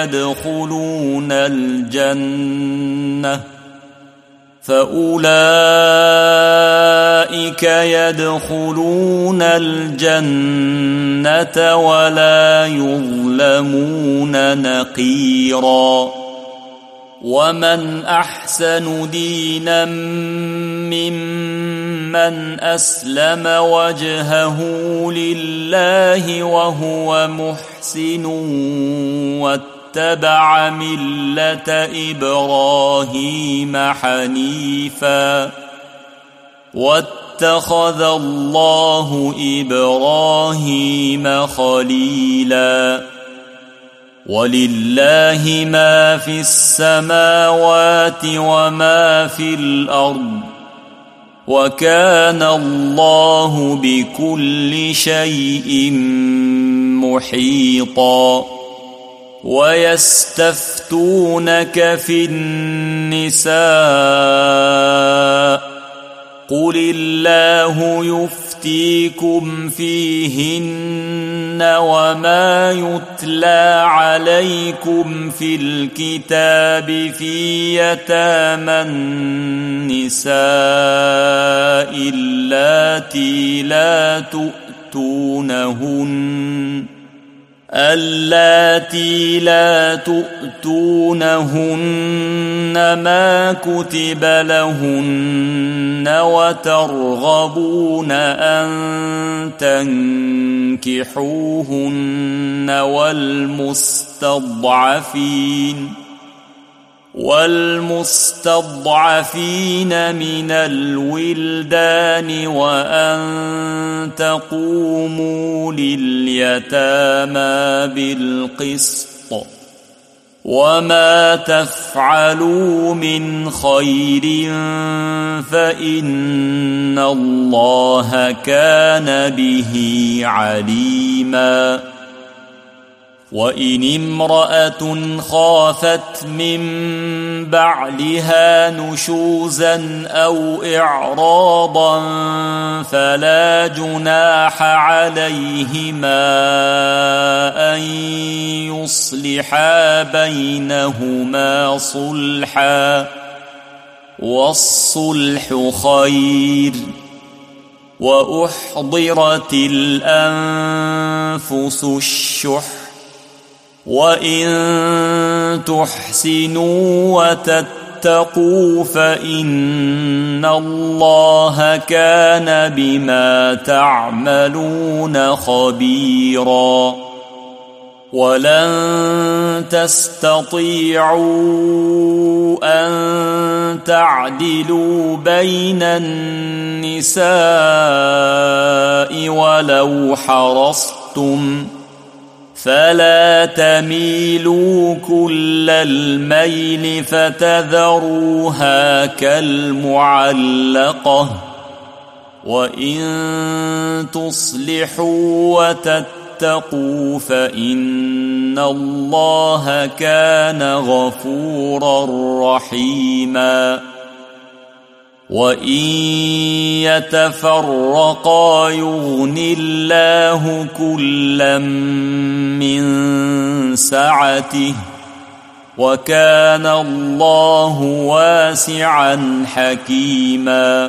يدخلون الجنة ولا يظلمون نقيرا ومن أحسن دينا ممن أسلم وجهه لله وهو محسن واتبع ملة إبراهيم حنيفا واتخذ الله إبراهيم خليلا ولله ما في السماوات وما في الأرض وكان الله بكل شيء محيطا ويستفتونك في النساء قل الله يفتيكم فيهن وما يتلى عليكم في الكتاب في يتامى النساء اللاتي لا تؤتونهن ما كتب لهن وترغبون أن تنكحوهن والمستضعفين من الولدان وأن تقوموا لليتامى بالقسط وما تفعلوا من خير فإن الله كان به عليما وإن امرأة خافت من بعلها نشوزا أو إعراضا فلا جناح عليهما أن يصلحا بينهما صلحا والصلح خير وأحضرت الأنفس الشح وإن تحسنوا وتتقوا فإن الله كان بما تعملون خبيرا. ولن تستطيعوا أن تعدلوا بين النساء ولو حرصتم، فلا تميلوا كل الميل فتذروها كالمعلقة. وإن تصلحوا وتتقوا فإن الله كان غفورا رحيما. وإن يتفرقا يغن الله كلا من سعته، وكان الله واسعا حكيما.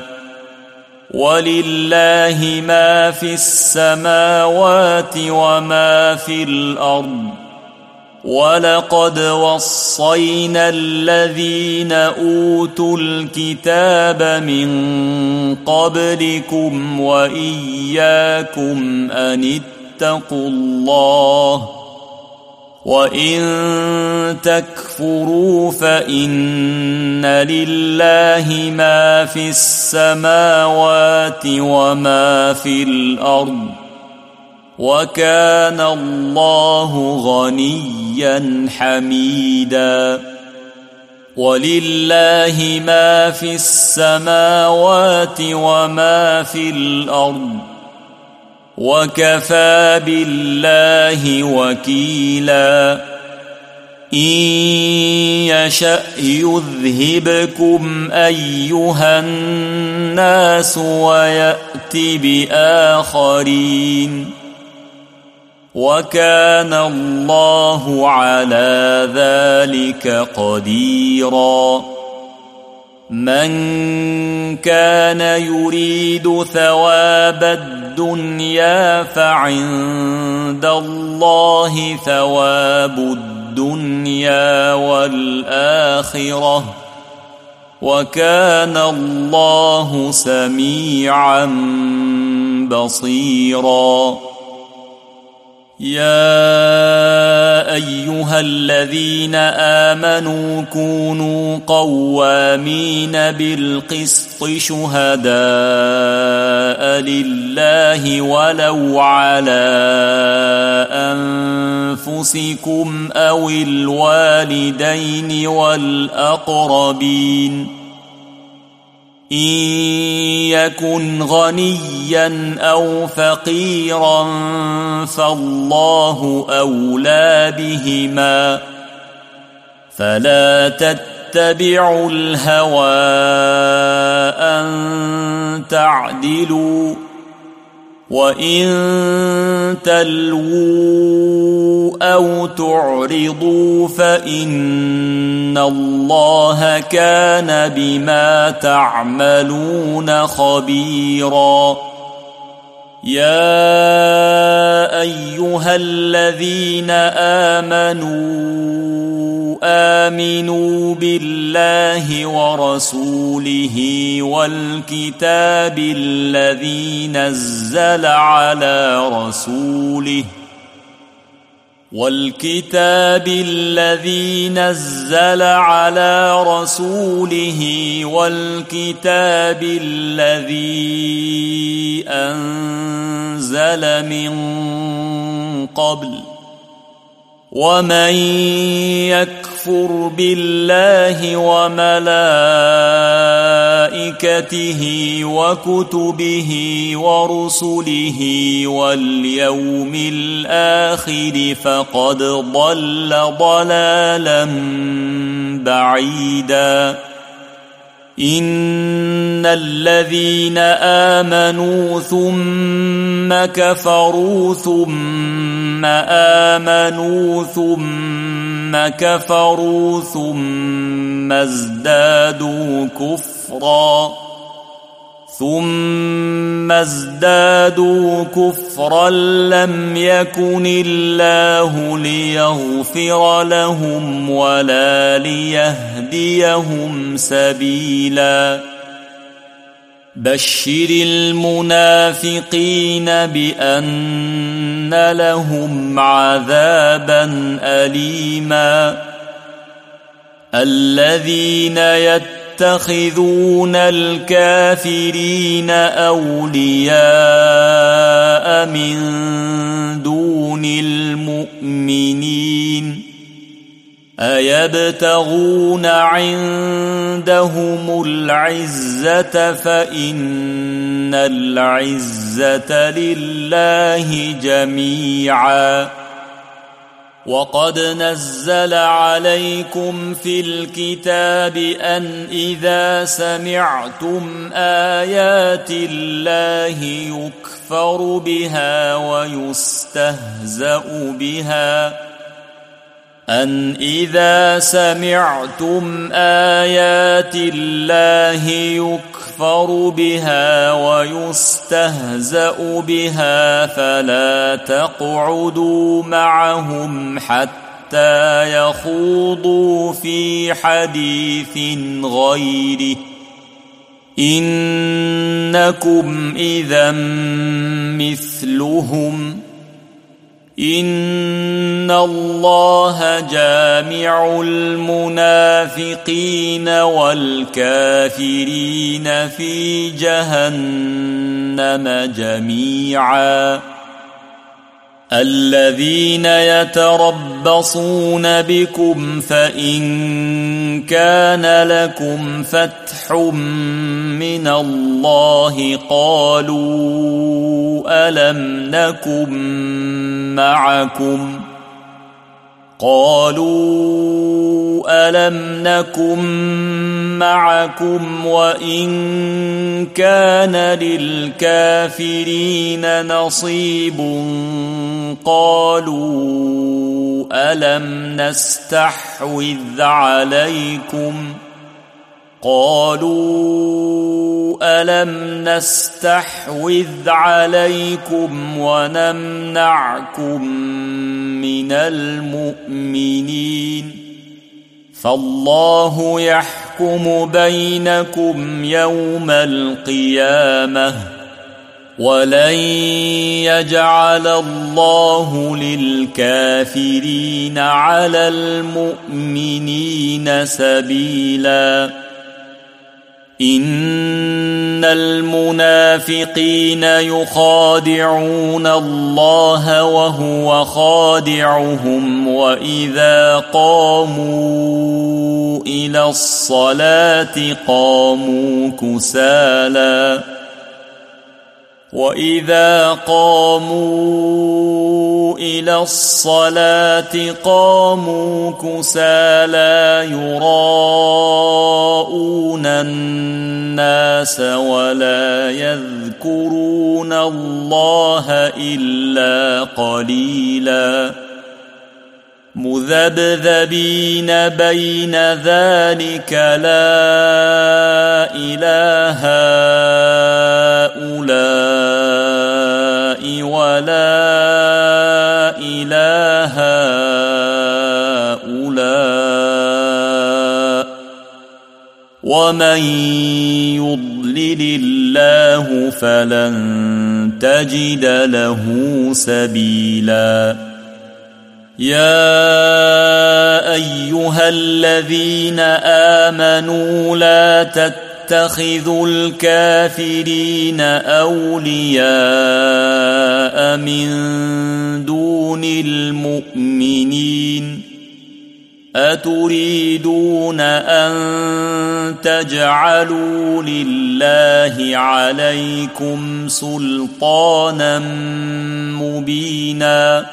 ولله ما في السماوات وما في الأرض. ولقد وصينا الذين أوتوا الكتاب من قبلكم وإياكم أن اتقوا الله. وإن تكفروا فإن لله ما في السماوات وما في الأرض، وكان الله غنيا حميدا. ولله ما في السماوات وما في الأرض، وكفى بالله وكيلا. إن يشأ يذهبكم أيها الناس ويأت بآخرين، وكان الله على ذلك قديرا. من كان يريد ثواب الدنيا فعند الله ثواب الدنيا والآخرة، وكان الله سميعا بصيرا. يا أيها الذين آمنوا كونوا قوامين بالقسط شهداء لله ولو على أنفسكم أو الوالدين والأقربين. إن يكن غنيا أو فقيرا فالله أولى بهما، فلا تتبعوا الهوى أن تعدلوا. وإن تلووا أو تعرضوا فإن الله كان بما تعملون خبيرا. يا أيها الذين آمنوا بالله ورسوله والكتاب الذي نزل على رسوله والكتاب الذي أنزل من قبل. ومن يكفر بالله وملائكته وكتبه ورسله واليوم الآخر فقد ضل ضلالا بعيدا. إن الذين آمنوا ثم كفروا ثم آمنوا ثم كفروا ثم ازدادوا كفرا ثم ازدادوا كفرا لم يكن الله ليغفر لهم ولا ليهديهم سبيلا بشر المنافقين بأن لهم عذابا أليما الذين يتخذون الكافرين أولياء من دون المؤمنين أيبتغون عندهم العزة فإن العزة لله جميعا وقد نزل عليكم في الكتاب أن إذا سمعتم آيات الله يكفر بها ويستهزأ بها إذا سمعتم آيات الله يكفر بها ويستهزأ بها فلا تقعدوا معهم حتى يخوضوا في حديث غيره إنكم إذا مثلهم إن الله جامع المنافقين والكافرين في جهنم جميعا الذين يتربصون بكم فإن كان لكم فتح من الله قالوا ألم نكن معكم وإن كان للكافرين نصيب قالوا ألم نستحوذ عليكم ونمنعكم من المؤمنين فالله يحكم بينكم يوم القيامة ولن يجعل الله للكافرين على المؤمنين سبيلا إن المنافقين يخادعون الله وهو خادعهم وإذا قاموا إلى الصلاة قاموا كسالى يراءون الناس ولا يذكرون الله إلا قليلا مذبذبين بين ذلك لا إله هؤلاء ولا إله هؤلاء ومن يضلل الله فلن تجد له سبيلا يا أيها الذين آمنوا لا تتخذوا الكافرين أولياء من دون المؤمنين أتريدون أن تجعلوا لله عليكم سلطانا مبينا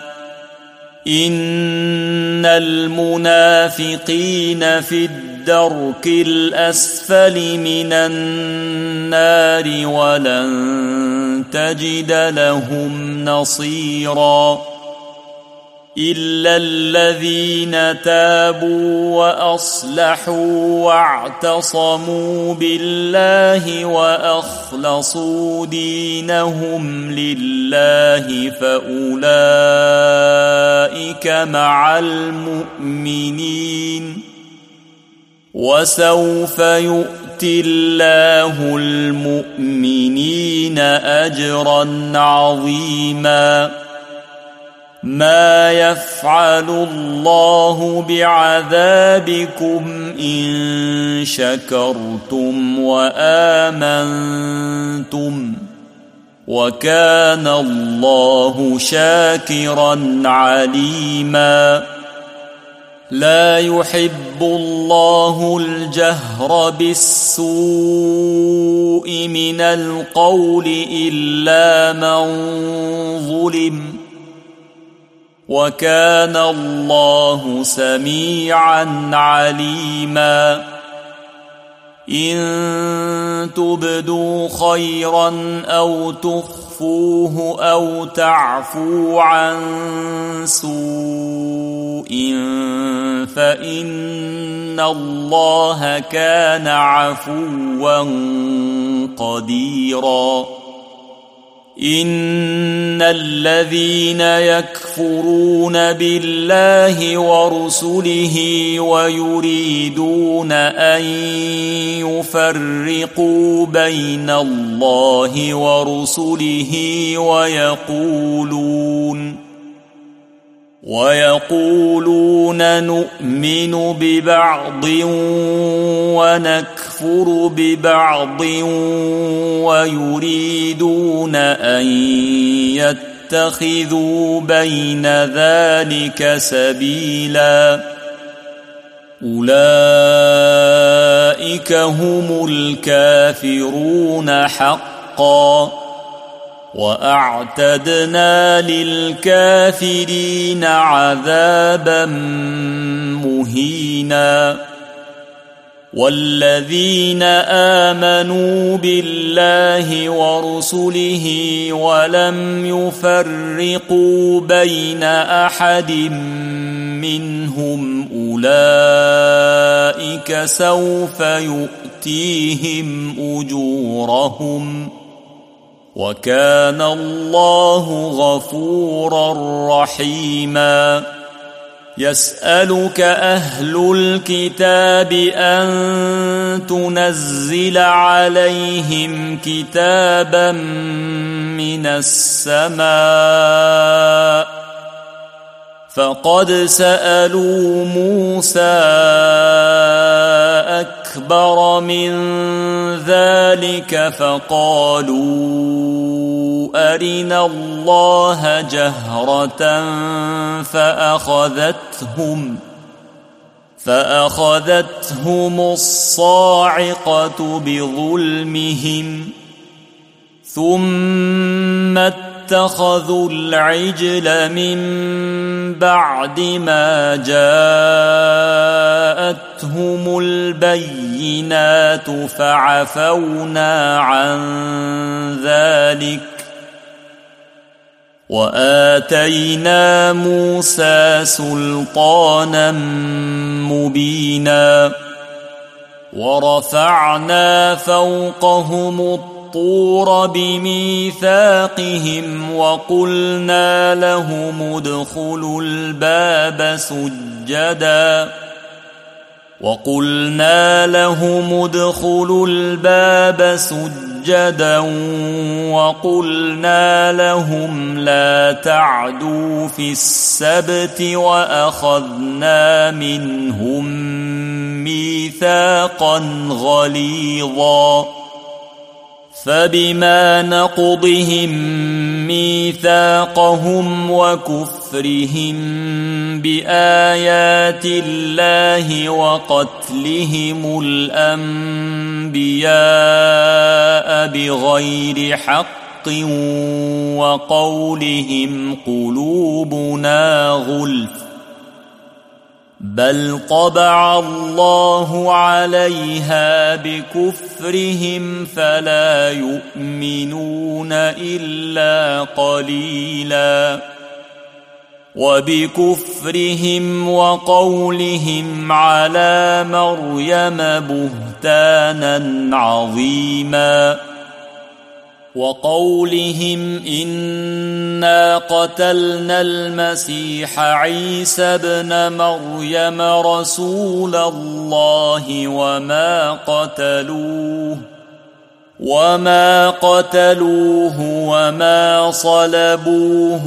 إن المنافقين في الدرك الأسفل من النار ولن تجد لهم نصيرا إلا الذين تابوا وأصلحوا واعتصموا بالله وأخلصوا دينهم لله فأولئك مع المؤمنين وسوف يؤتي الله المؤمنين أجرا عظيما ما يفعل الله بعذابكم إن شكرتم وآمنتم وكان الله شاكرا عليما لا يحب الله الجهر بالسوء من القول إلا من ظلم وكان الله سميعا عليما إن تبدوا خيرا أو تخفوه أو تعفوا عن سوء فإن الله كان عفوا قديرا إن الذين يكفرون بالله ورسله ويريدون أن يفرقوا بين الله ورسله ويقولون نؤمن ببعض ونكفر ببعض ويريدون أن يتخذوا بين ذلك سبيلا أولئك هم الكافرون حقا وأعتدنا للكافرين عذابا مهينا والذين آمنوا بالله ورسله ولم يفرقوا بين أحد منهم أولئك سوف يؤتيهم أجورهم وكان الله غفورا رحيما يسألك أهل الكتاب أن تنزل عليهم كتابا من السماء فقد سألوا موسى أكبر من ذلك فقالوا أرنا الله جهرة فأخذتهم الصاعقة بظلمهم ثم اتخذوا العجل من بعد ما جاءتهم البينات فعفونا عن ذلك وآتينا موسى سلطانا مبينا ورفعنا فوقهم الطور بميثاقهم وقلنا لهم ادخلوا الباب سجدا وقلنا لهم لا تعدوا في السبت وأخذنا منهم ميثاقا غليظا فبما نقضهم ميثاقهم وكفرهم بآيات الله وقتلهم الأنبياء بغير حق وقولهم قلوبنا غلف بل طبع الله عليها بكفرهم فلا يؤمنون إلا قليلا وبكفرهم وقولهم على مريم بهتانا عظيما وقولهم إنا قتلنا المسيح عيسى ابن مريم رسول الله وما قتلوه وما صلبوه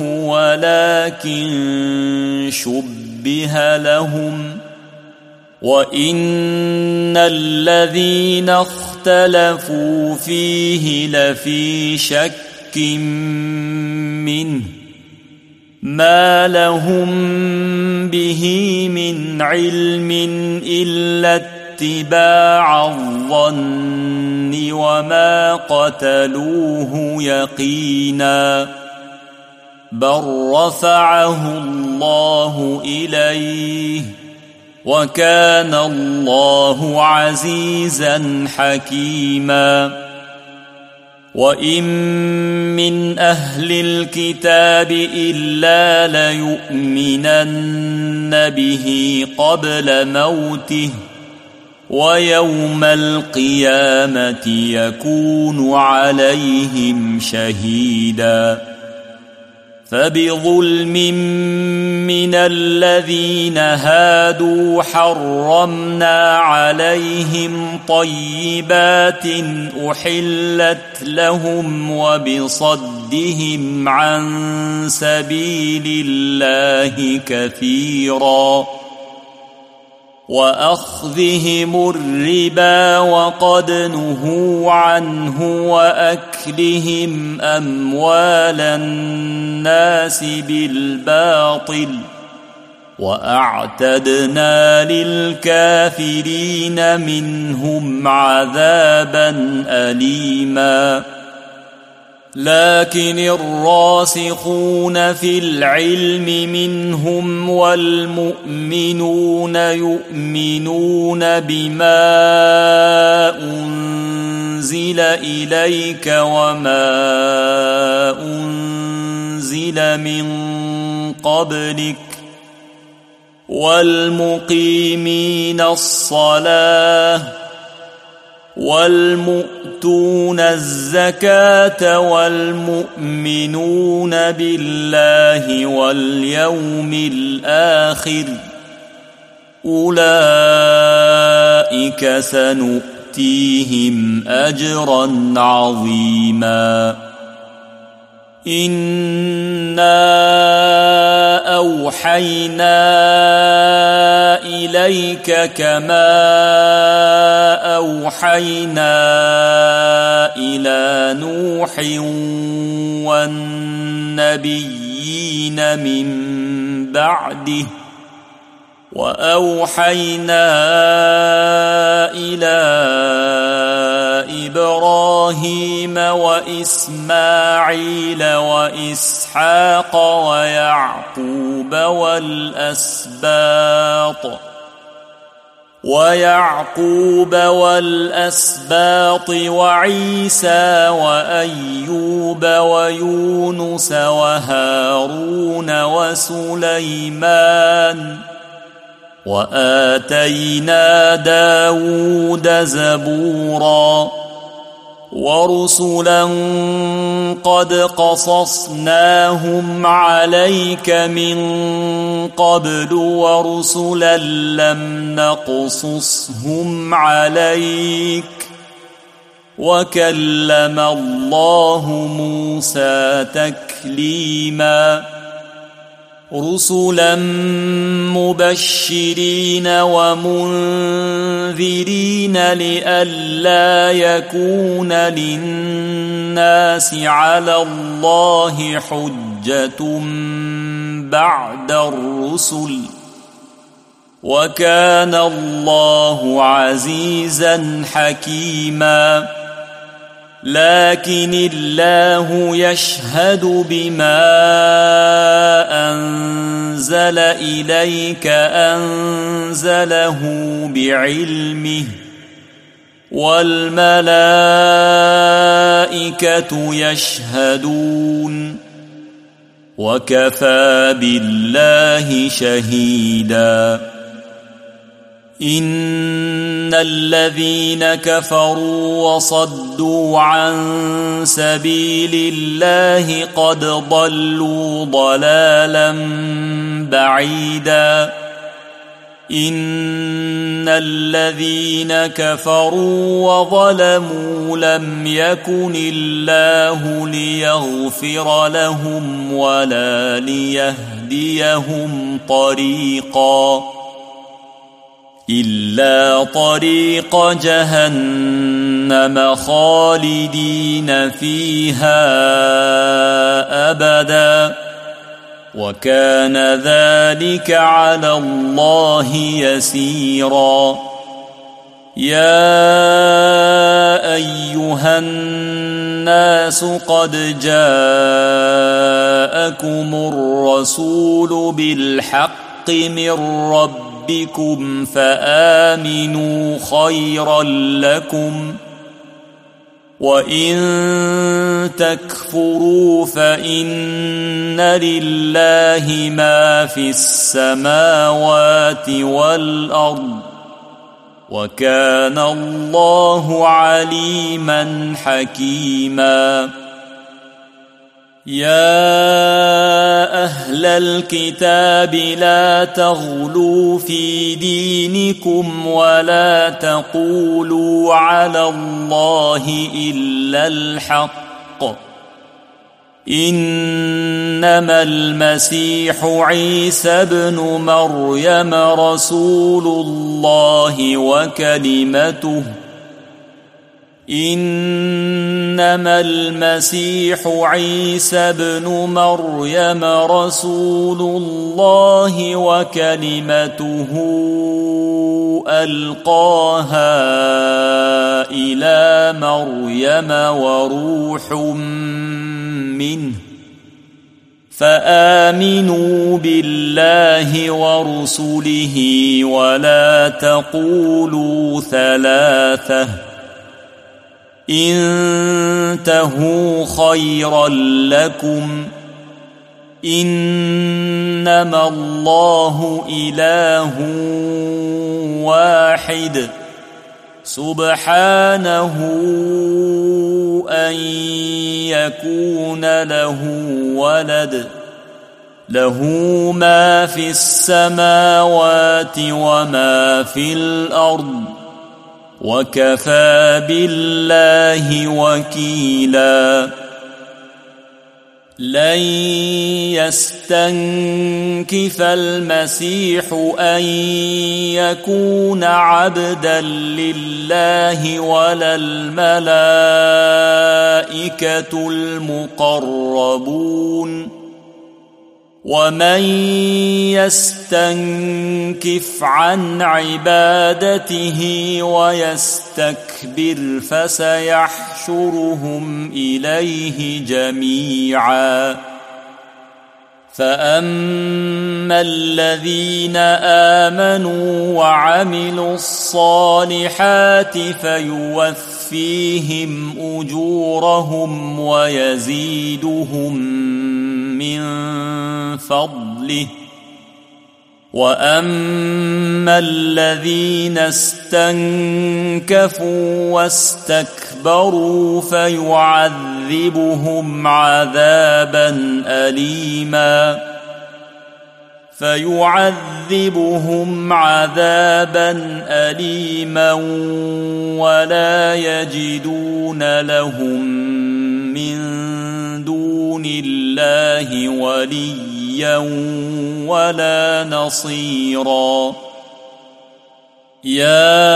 ولكن شبه لهم وإن الذين اختلفوا فيه لفي شك منه ما لهم به من علم إلا اتباع الظن وما قتلوه يقينا بل رفعه الله إليه وكان الله عزيزا حكيما وإن من أهل الكتاب إلا ليؤمنن به قبل موته ويوم القيامة يكون عليهم شهيدا فبظلم من الذين هادوا حرمنا عليهم طيبات أحلت لهم وبصدهم عن سبيل الله كثيرا وأخذهم الربا وقد نهوا عنه وأكلهم أموال الناس بالباطل وأعتدنا للكافرين منهم عذابا أليما لكن الراسخون في العلم منهم والمؤمنون يؤمنون بما أنزل إليك وما أنزل من قبلك والمقيمين الصلاة والمؤتون الزكاة والمؤمنون بالله واليوم الآخر أولئك سنؤتيهم أجرا عظيما إنا أوحينا إليك كما أوحينا إلى نوح والنبيين من بعده وأوحينا إلى إبراهيم وإسماعيل وإسحاق ويعقوب والأسباط وعيسى وأيوب ويونس وهارون وسليمان وآتينا داود زبورا ورسلا قد قصصناهم عليك من قبل ورسلا لم نقصصهم عليك وكلم الله موسى تكليما رسلا مبشرين ومنذرين لئلا يكون للناس على الله حجة بعد الرسل وكان الله عزيزا حكيما لكن الله يشهد بما أنزل إليك أنزله بعلمه والملائكة يشهدون وكفى بالله شهيدا. إن الذين كفروا وصدوا عن سبيل الله قد ضلوا ضلالا بعيدا. إن الذين كفروا وظلموا لم يكن الله ليغفر لهم ولا ليهديهم طريقا إلا طريق جهنم خالدين فيها أبدا، وكان ذلك على الله يسيرا. يا أيها الناس قد جاءكم الرسول بالحق من ربكم فآمنوا خيرا لكم، وإن تكفروا فإن لله ما في السماوات والأرض، وكان الله عليما حكيما. يا أهل الكتاب لا تغلوا في دينكم ولا تقولوا على الله إلا الحق، إنما المسيح عيسى ابن مريم رسول الله وكلمته إنما المسيح عيسى ابن مريم رسول الله وكلمته ألقاها إلى مريم وروح منه، فآمنوا بالله ورسله ولا تقولوا ثلاثة، انتهوا خيرا لكم، إنما الله إله واحد سبحانه أن يكون له ولد، له ما في السماوات وما في الأرض، وكفى بالله وكيلا. لن يستنكف المسيح أن يكون عبدا لله ولا الملائكة المقربون، ومن يستنكف عن عبادته ويستكبر فسيحشرهم إليه جميعا. فأما الذين آمنوا وعملوا الصالحات فيوفيهم أجورهم ويزيدهم من فضله، وأما الذين استنكفوا واستكبروا فيعذبهم عذابا أليما ولا يجدون لهم من دون الله وليا ولا نصيرا. يا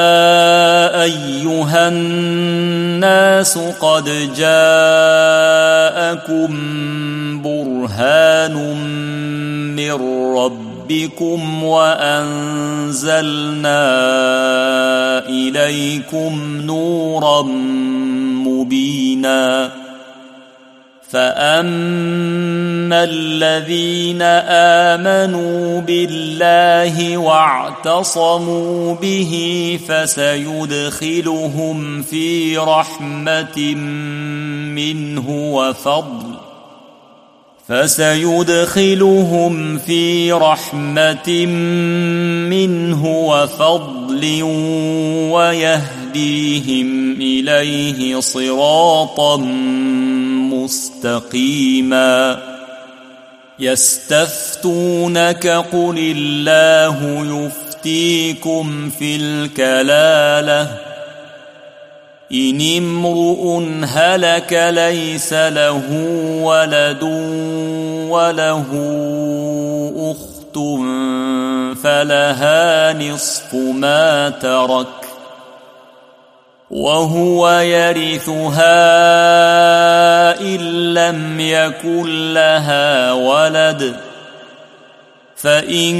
أيها الناس قد جاءكم برهان من ربكم وأنزلنا إليكم نورا مبينا. فأما الذين آمنوا بالله واعتصموا به فسيدخلهم في رحمة منه وفضل، فسيدخلهم في رحمة منه وفضل ويهديهم إليه صراطا مستقيما. يستفتونك قل الله يفتيكم في الكلالة إن امرؤ هلك ليس له ولد وله أخت فلها نصف ما ترك وهو يرثها إن لم يكن لها ولد فإن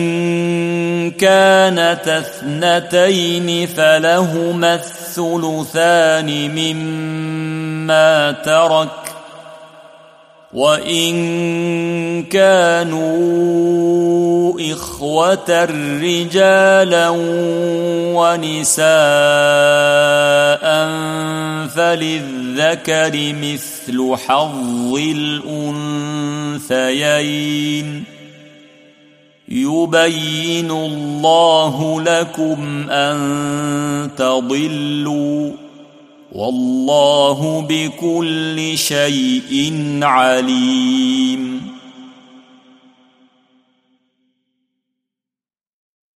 كانت اثنتين فلهما الثلثان مما ترك وإن كانوا إخوة رجالا ونساء فللذكر مثل حظ الأنثيين يبين الله لكم أن تضلوا والله بكل شيء عليم.